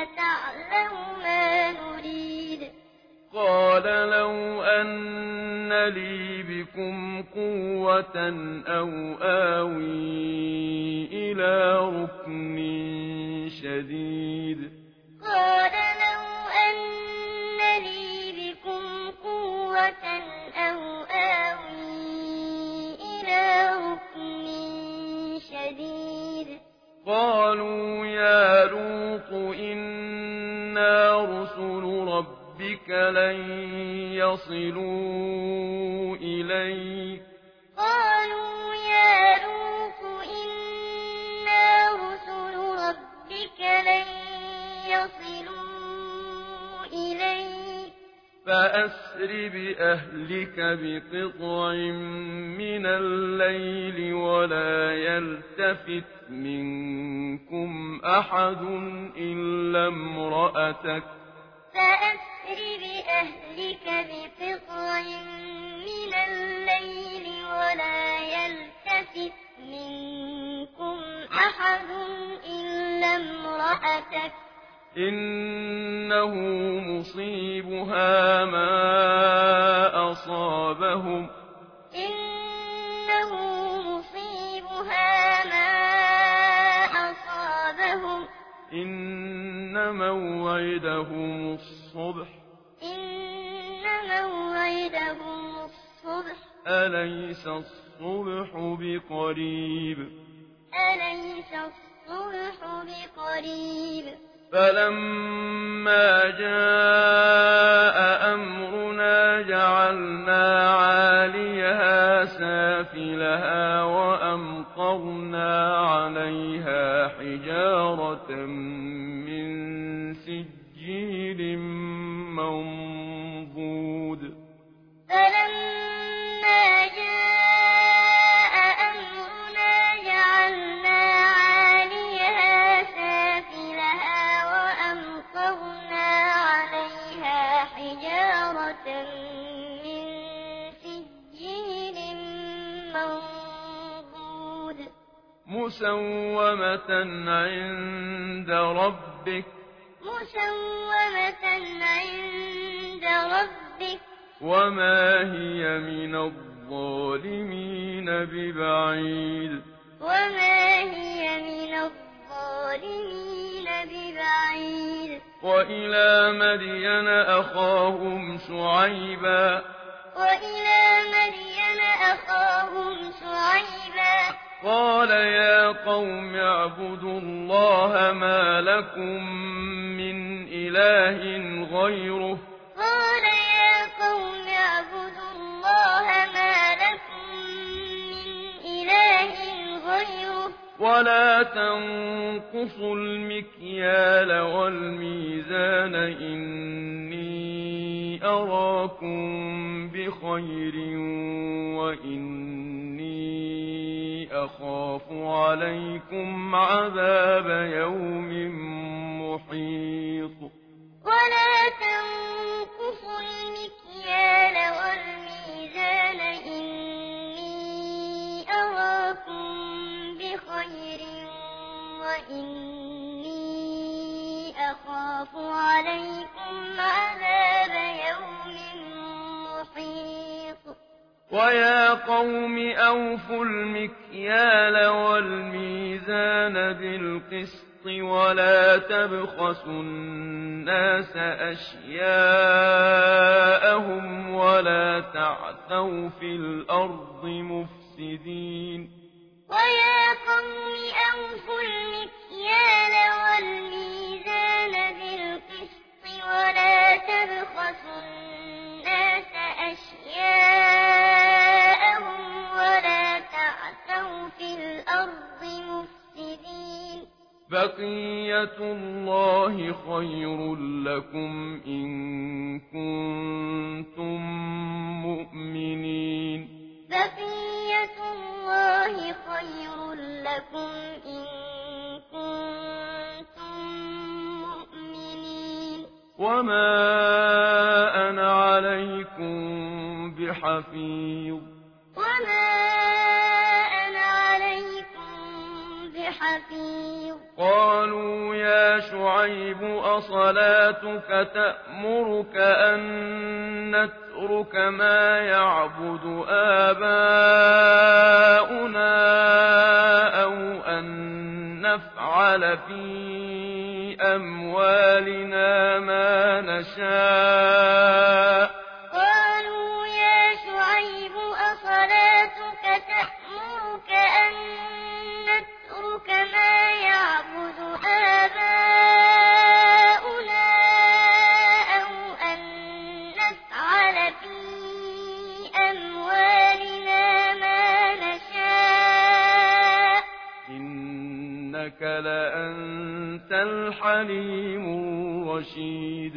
قال لو أن أن لي بكم قوة أو آوي إلى ركن شديد قال لو أن لي بكم قوة أو آوي إلى ركن شديد قالوا يا لوط إنا رسل ربك لن يصلوا إليك قالوا يا لوط إنا رسل ربك لن يصلوا إليك فأسر بأهلك بقطع من الليل ولا يلتفت منكم أحد إلا امرأتك فأسر بأهلك بقطع من الليل ولا يلتفت منكم أحد إلا امرأتك إنه مصيبها ما أصابهم إنه مصيبها ما أصابهم إن موعدهم الصبح إن موعدهم الصبح أليس الصبح بقريب أليس الصبح بقريب فلما جاء أمرنا جعلنا عاليها سافلها وأمطرنا عليها حجارة من سجيل منضود فلما جاء أمرنا جعلنا عاليها سافلها وأمطرنا عليها حجارة من سجيل منضود مسومة عند ربك مسومة عند ربك وما هي من الظالمين ببعيد وما هي من الظالمين ببعيد وإلى مدين أخاهم شعيبا وإلى مدين أخاهم شعيبا قال يا قوم اعبدوا الله ما لكم من إله غيره قال يا قوم اعبدوا الله ما لكم من إله غيره ولا تنقصوا المكيال والميزان إني أراكم بخير وإني أخاف عليكم عذاب يوم محيط ولا تنقصوا المكيال والميزان إني أراكم بخير وإني أخاف عليكم عذاب يوم محيط ويا قوم أوفوا المكيال والميزان بالقسط ولا تبخسوا الناس أشياءهم ولا تعثوا في الأرض مفسدين ويا قوم أوفوا المكيال والميزان بالقسط ولا تبخسوا الناس أشياءهم ولا تعثوا في الأرض مفسدين بقية الله خير لكم إن كنتم مؤمنين بقية الله خير لكم إن كنتم مؤمنين وما أنا عليكم بحفيظ وما أنا عليكم حفيظ قالوا يا شعيب أصلاتك تأمرك أن نترك ما يعبد آباؤنا أو أن نفعل في أموالنا ما نشاء قالوا يا شعيب أصلاتك تأمرك أن نترك ما يعبد آباؤنا أو أن نفعل في أموالنا ما نشاء إنك لأنت الحليم الرشيد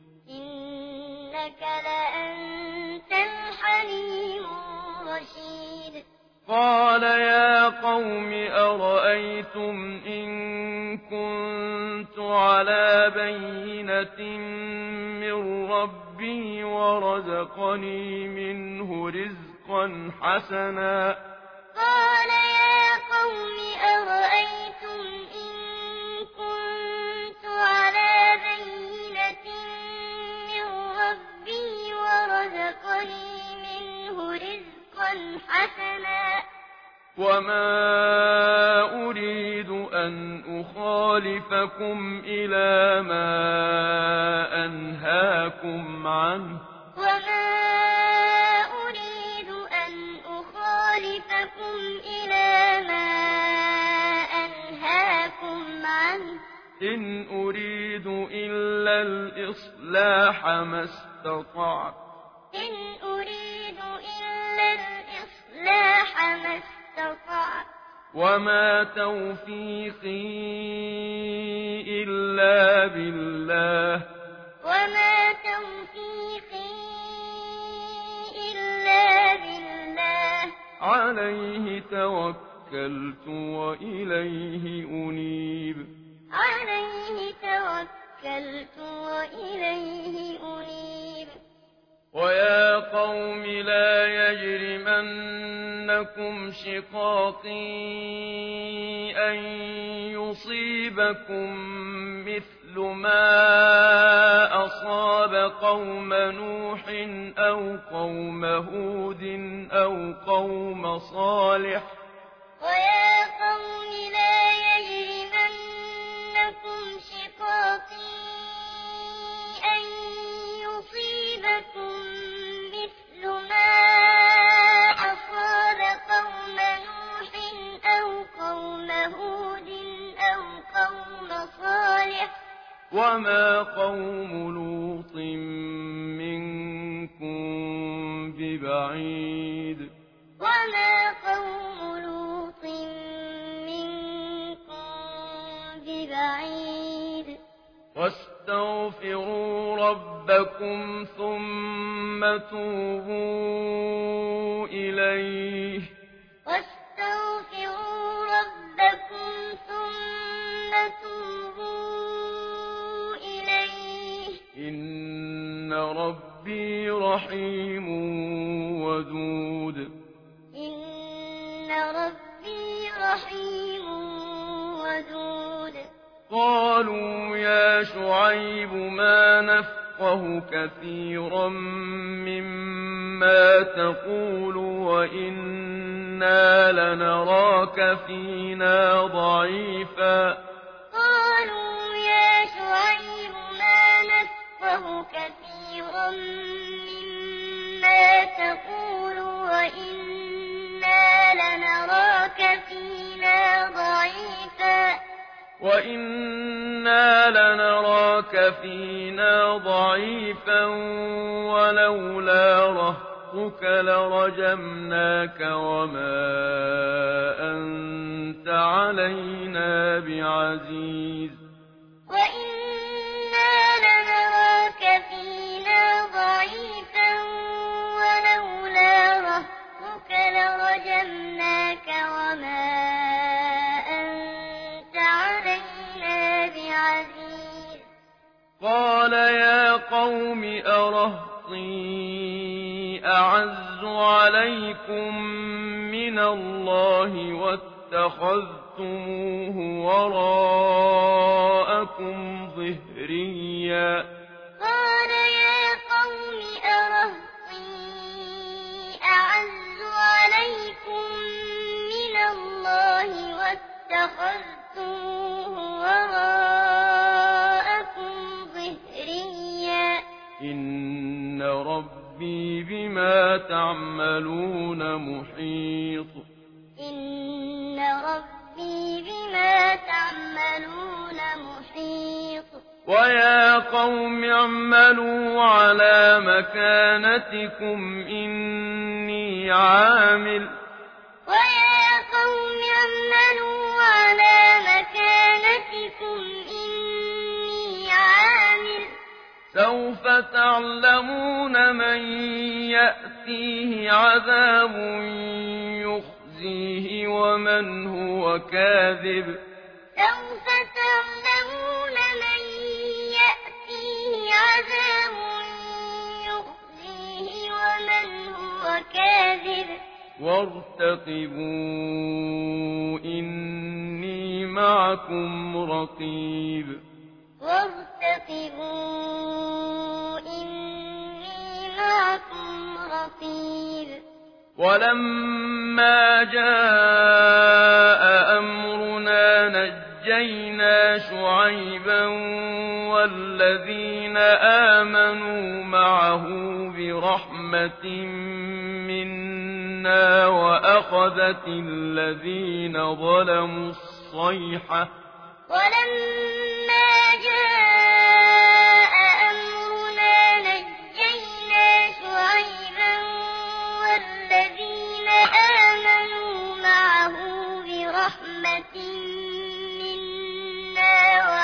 إنك لأنت الحليم الرشيد قال يا قوم أرأيتم إن كنت على بينة من ربي ورزقني منه رزقا حسنا قال يا قوم أرأيتم إن كنت على بينة من ربي ورزقني منه رزقا حسنا وما أريد أن أخالفكم إلى ما أنهاكم عنه وما أريد أن أخالفكم إلى ما أنهاكم عنه إن أريد إلا الإصلاح ما استطعت إن أريد إلا الإصلاح ما استطعت وما توفيقي إلا بالله وما توفيقي إلا بالله عليه توكلت وإليه أنيب عليه توكلت وإليه أنيب ويا قوم لا يجرمنكم شقاقي أن يصيبكم مثل ما أصاب قوم نوح أو قوم هود أو قوم صالح ويا قوم لا يجرمنكم شقاقي أن يصيبكم مثل ما أصاب قوم نوح أو قوم هود أو قوم صالح وما قوم لوط منكم ببعيد وما قوم لوط منكم ببعيد واستغفروا ربكم ثم توبوا إليه واستغفروا ربكم ثم توبوا إليه إن ربي رحيم ودود إن ربي رحيم ودود قالوا يا شعيب ما نفقه كثيرا مما تقول وإنا لنراك فينا ضعيفا قالوا يا شعيب ما نفقه كثيرا مما تقول وإنا لنراك فينا ضعيفا ولولا رهطك لرجمناك وما أنت علينا بعزيز وإنا لنراك فينا ضعيفا ولولا رهطك لرجمناك وما أنت علينا بعزيز قال يا قوم أرهطي أعز عليكم من الله واتخذتموه وراءكم ظهريا قال يا قوم أرهطي أعز عليكم من الله واتخذتموه وراءكم ظهريا إن ربي بما تعملون محيط إن ربي بما تعملون محيط ويا قوم اعملوا على مكانتكم إني عامل ويا قوم اعملوا على مكانتكم إني عامل سوف تعلمون من يأتيه عذاب يخزيه ومن هو كاذب سوف تعلمون من يأتيه عذاب يخزيه ومن هو كاذب وارتقبوا إني معكم رقيب وارتقبوا إني معكم رقيب ولما جاء أمرنا نجينا شعيبا والذين آمنوا معه برحمة منا وأخذت الذين ظلموا الصيحة ولما جاء أمرنا نجينا شعيبا والذين آمنوا معه برحمة منا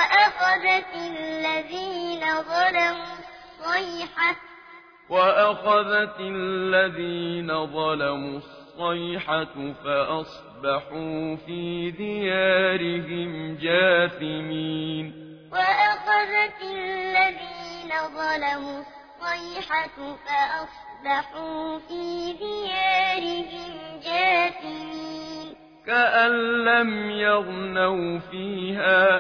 وأخذت الذين ظلموا الصيحة فأصبحوا في ديارهم جاثمين وأخذت الذين ظلموا الصيحة فأصبحوا في ديارهم جاثمين كأن لم يغنوا فيها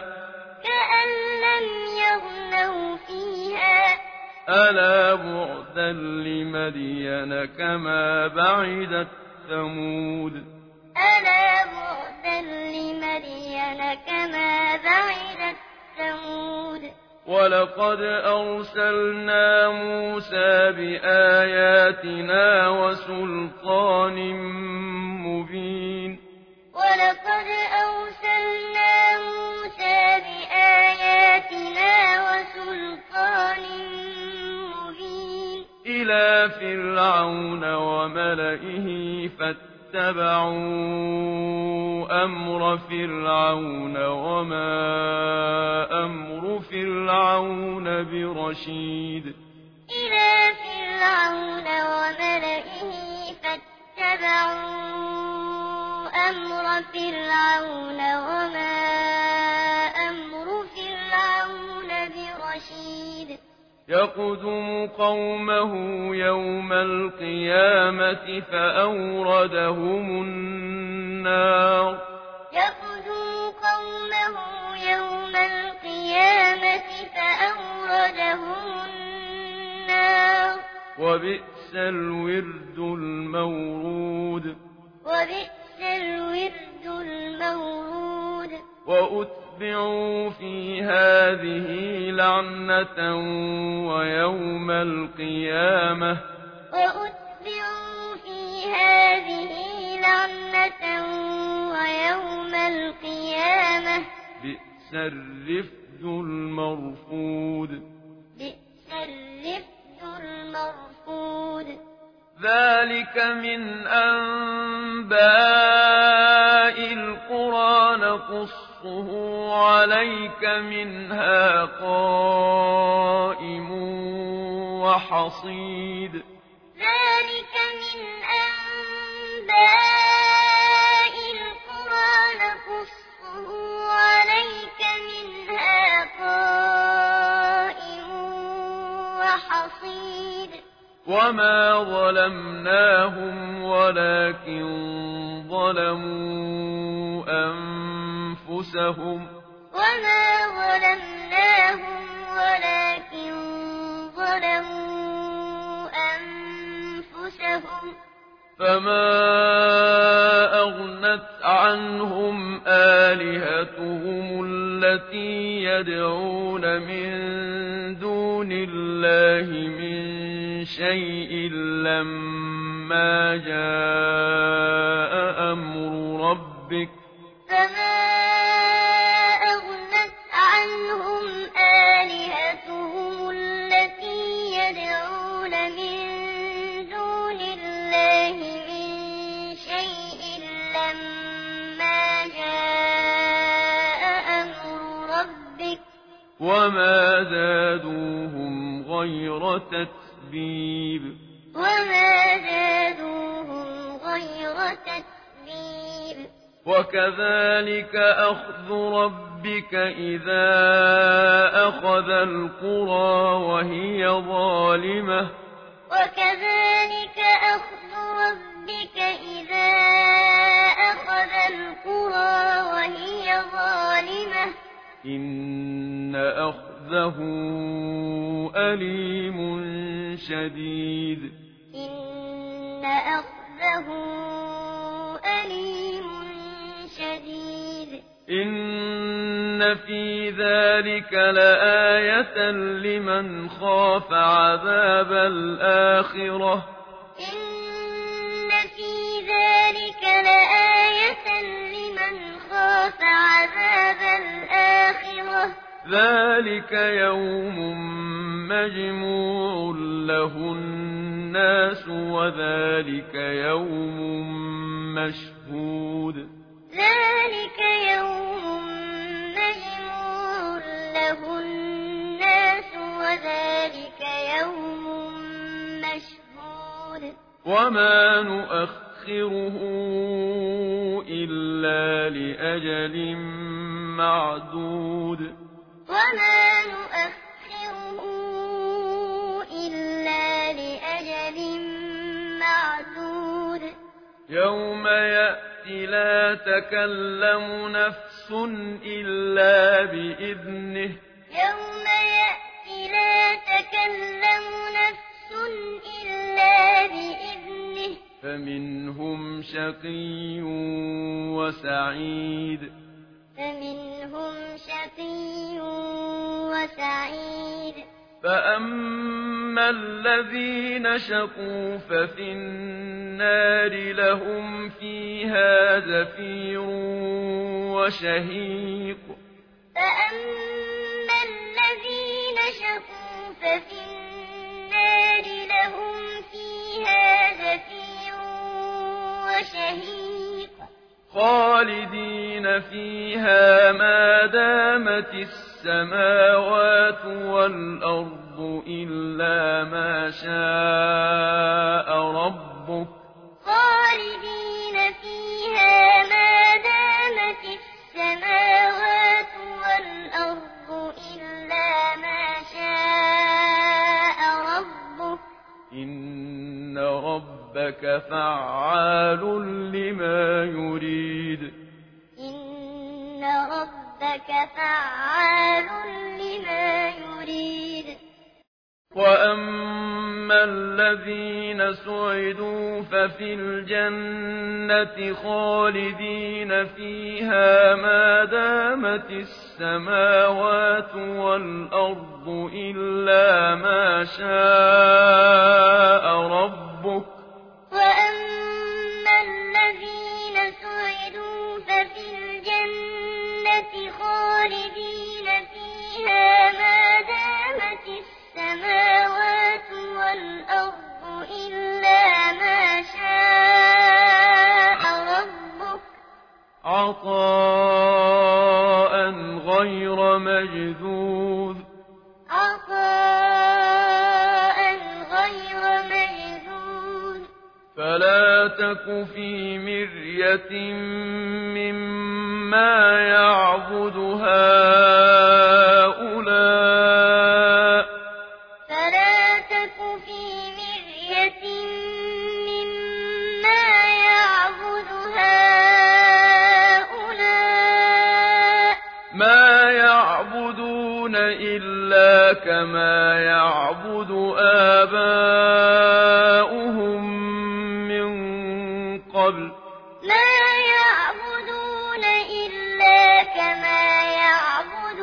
ألا بعدا لمدين كما بعدت ثمود ألا بعدا لمدين كما بعدت ثمود ولقد أرسلنا موسى بآياتنا وسلطان مبين ولقد أرسلنا موسى بآياتنا وسلطان مبين إلى فرعون وملئه فاتبعوا أمر فرعون وما أمر فرعون برشيد إلى فرعون وملئه فاتبعوا أمر فرعون وما أمر فرعون برشيد يقدم قومه يوم القيامة فأوردهم النار يقدم قومه يوم القيامة فأوردهم النار وبئس الورد المورود وبئس الورد المورود وأتبعوا في هذه لعنة ويوم القيامة وأتبعوا في هذه لعنة ويوم القيامة بئس الرفد المرفود بئس الرفد المرفود ذلك من أنباء القرى نقصه عليك منها قائم وحصيد ذلك من أنباء القرى نقصه عليك منها قائم وحصيد وما ظلمناهم ولكن ظلموا وما ظلمناهم ولكن ظلموا أنفسهم فما أغنت عنهم آلهتهم التي يدعون من دون الله من شيء لما جاء أمر ربك فما أغنت عنهم آلهتهم التي يدعون من دون الله من شيء لما جاء أمر ربك وما زادوهم غير تتبيب وكذلك أخذ ربك إذا أخذ القرى وهي ظالمة وكذلك أخذ ربك إذا أخذ القرى وهي ظالمة إن أخذه أليم شديد إن أخذه أليم شديد إن في ذلك لآية لمن خاف عذاب الآخرة إن في ذلك لآية لمن خاف عذاب الآخرة ذلك يوم مجموع له الناس وذلك يوم مشهود ذلك يوم مجموع له الناس وذلك يوم مشهود وما نؤخره إلا لأجل معدود وما نؤخره إلا لأجل معدود يوم يأتي لا تكلم نفس إلا بإذنه يوم يأتي لا تكلم نفس إلا بإذنه فمنهم شقي وسعيد فأما الذين شقوا ففي النار لهم فيها زفير وشهيق فأما الذين شقوا ففي النار لهم فيها زفير وشهيق خالدين فيها ما دامت السماوات والأرض إلا ما شاء ربك خالدين فيها ما دامت السماوات والأرض إلا ما شاء ربك إن ربك فعال لما يريد إن ربك فعال لما يريد وأما الذين سعدوا ففي الجنة خالدين فيها ما دامت السماوات والأرض إلا ما شاء ربك وأما الذين سعدوا ففي الجنة خالدين فيها ما دامت السماوات والأرض إلا ما شاء ربك عطاء غير مجذوذ فلا تك في مرية مما يعبد هؤلاء فلا تك في مرية مما يعبد هؤلاء إلا كما يعبد آباؤهم من قبل ما يعبدون إلا كما يعبد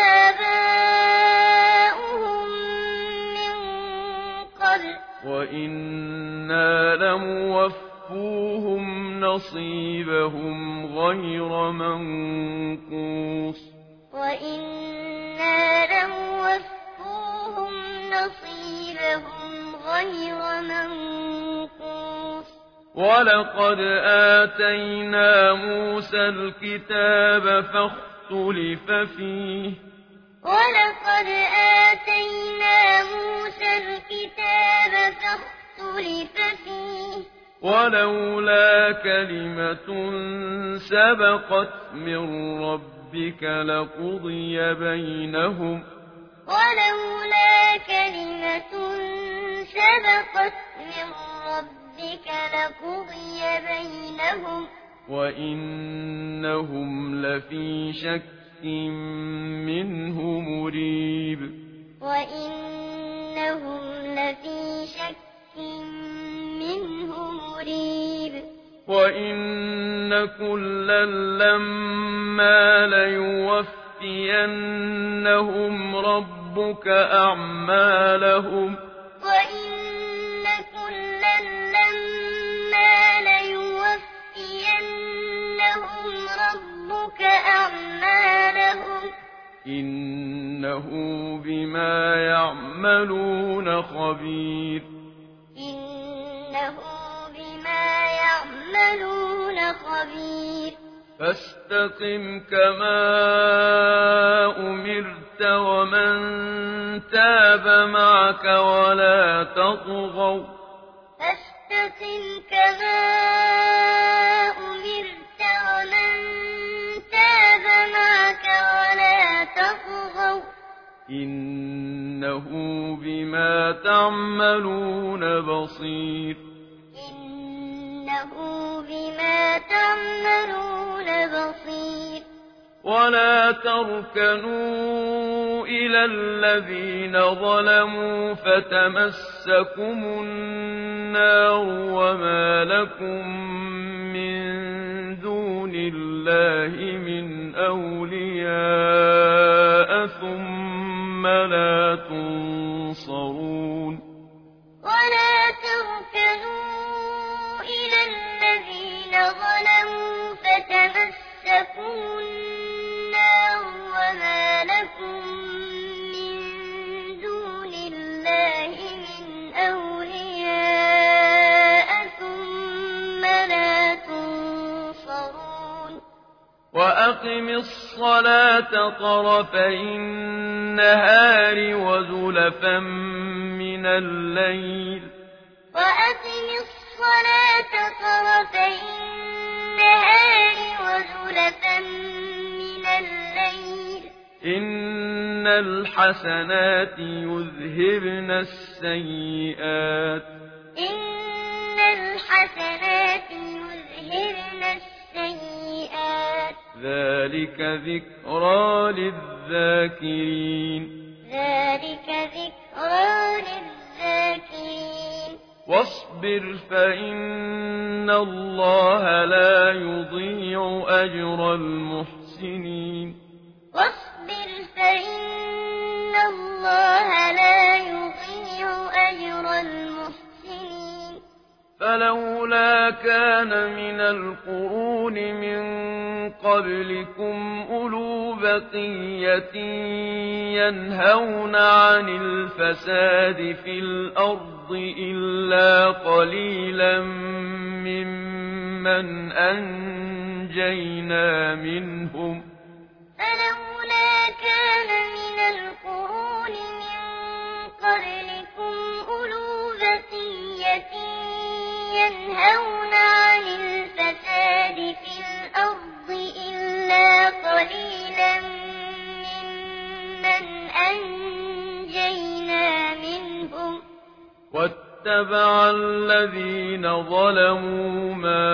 آباؤهم من قبل وإنا لموفوهم نصيبهم غير منقوص وإنا لموفوهم نصيبهم غير منقوص ولقد آتينا موسى الكتاب فاختلف فيه ولقد آتينا موسى الكتاب فاختلف فيه ولولا كلمة سبقت من ربك لقضي بينهم ولولا كلمة سبقت من ربك لقضي بينهم وإنهم لفي شك منه مريب وإنهم لفي شك منه مريب وإن كلا لما ليوفينهم ربك أعمالهم وإن كلا لما ليوفينهم ربك أعمالهم إنه بما يعملون خبير إنه بما يعملون خبير فاستقم كما أمرت ومن تاب معك ولا تطغوا فاستقم كما أمرت ومن تاب معك ولا تطغوا إنه بما تعملون بصير إنه بما تعملون بصير ولا تركنوا إلى الذين ظلموا فتمسكم النار وما لكم من دون الله من أولياء ثم لا تنصرون ولا تركنوا إلى الذين ظلموا فتمسكم النار وما لكم من دون الله من أولياء ثم لا تنصرون وأقم الصلاة طرفي النهار وزلفا من الليل وأقم الصلاة طرفي النهار وزلفا من الليل إن الحسنات يذهبن السيئات إن الحسنات يذهبن السيئات ذلك ذكرى للذاكرين ذلك ذكرى للذاكرين واصبر فإن الله لا يضيع أجر المحسنين واصبر فإن الله لا يضيع أجر المحسنين فلولا كان من القرون من قبلكم أولو بقية ينهون عن الفساد في الأرض إلا قليلا ممن أنجينا منهم فلولا كان من القرون من قبلكم أولو بقية ينهون عن الفساد في الأرض إلا قليلا ممن أنجينا منهم واتبع الذين ظلموا ما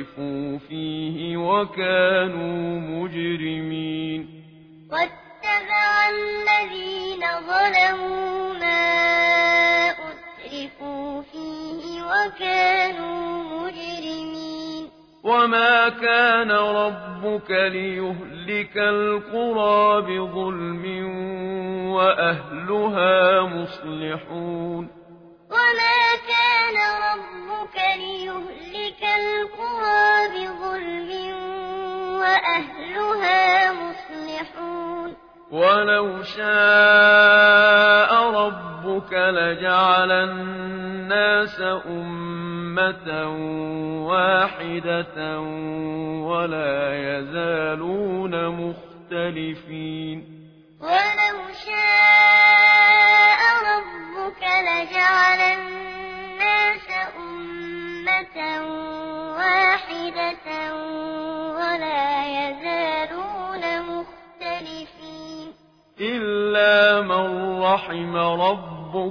أترفوا فيه وكانوا مجرمين واتبع وَاتَّبَعَ الَّذِينَ ظَلَمُوا مَا أُتْرِفُوا فِيهِ وَكَانُوا مُجْرِمِينَ وما كان ربك ليهلك القرى بظلم وأهلها مصلحون وما كان ربك ليهلك القرى بظلم وأهلها مصلحون ولو شاء ربك لجعل الناس أمة واحدة ولا يزالون مختلفين ولو شاء ربك لجعل الناس أمة واحدة ولا يزالون مختلفين إلا من رحم ربك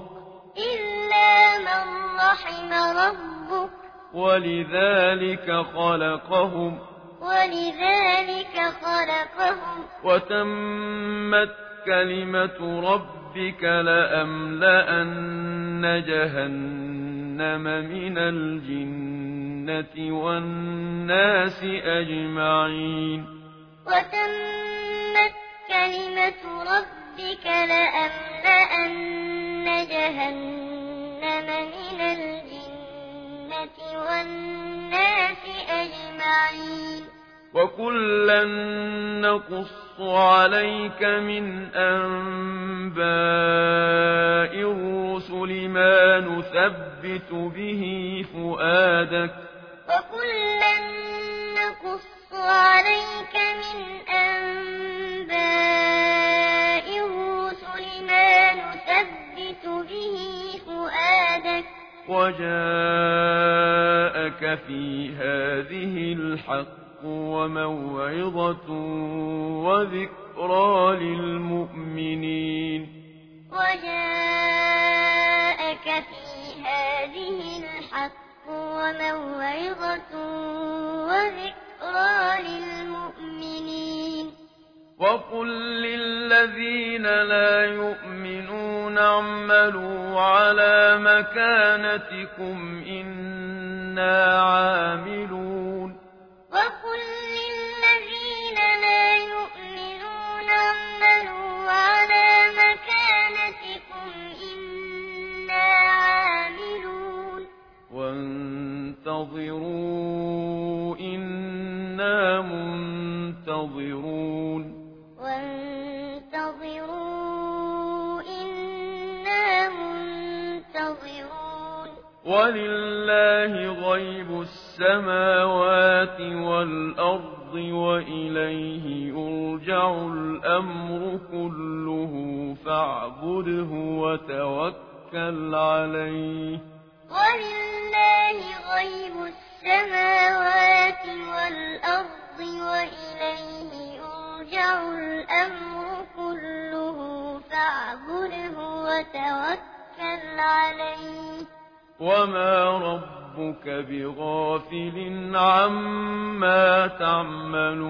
ولذلك خلقهم وتمت كلمة ربك لأملأن جهنم من الجنة والناس أجمعين وتمت كلمة ربك لأملأن جهنم من الجنة والناس أجمعين وكلا نقص عليك من أنباء الرسل ما نثبت به فؤادك وكلا نقص عليك من أنباء الرسل ما نثبت به فؤادك وجاءك في هذه الحق وموعظة وذكرى للمؤمنين وجاءك في هذه الحق وموعظة وذكرى للمؤمنين وقل للذين لا يؤمنون اعملوا على مكانتكم إنا عاملون وقل للذين لا يؤمنون اعملوا على مكانتكم إنا عاملون وانتظروا إنا منتظرون ولله غيب السماوات والأرض وإليه يرجع الأمر كله فاعبده وتوكل عليه ولله غيب السماوات والأرض وإليه يرجع الأمر كله فاعبده وتوكل عليه وما ربك بغافل عما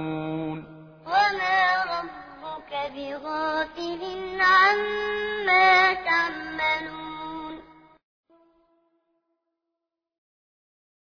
تعملون وما ربك بغافل عما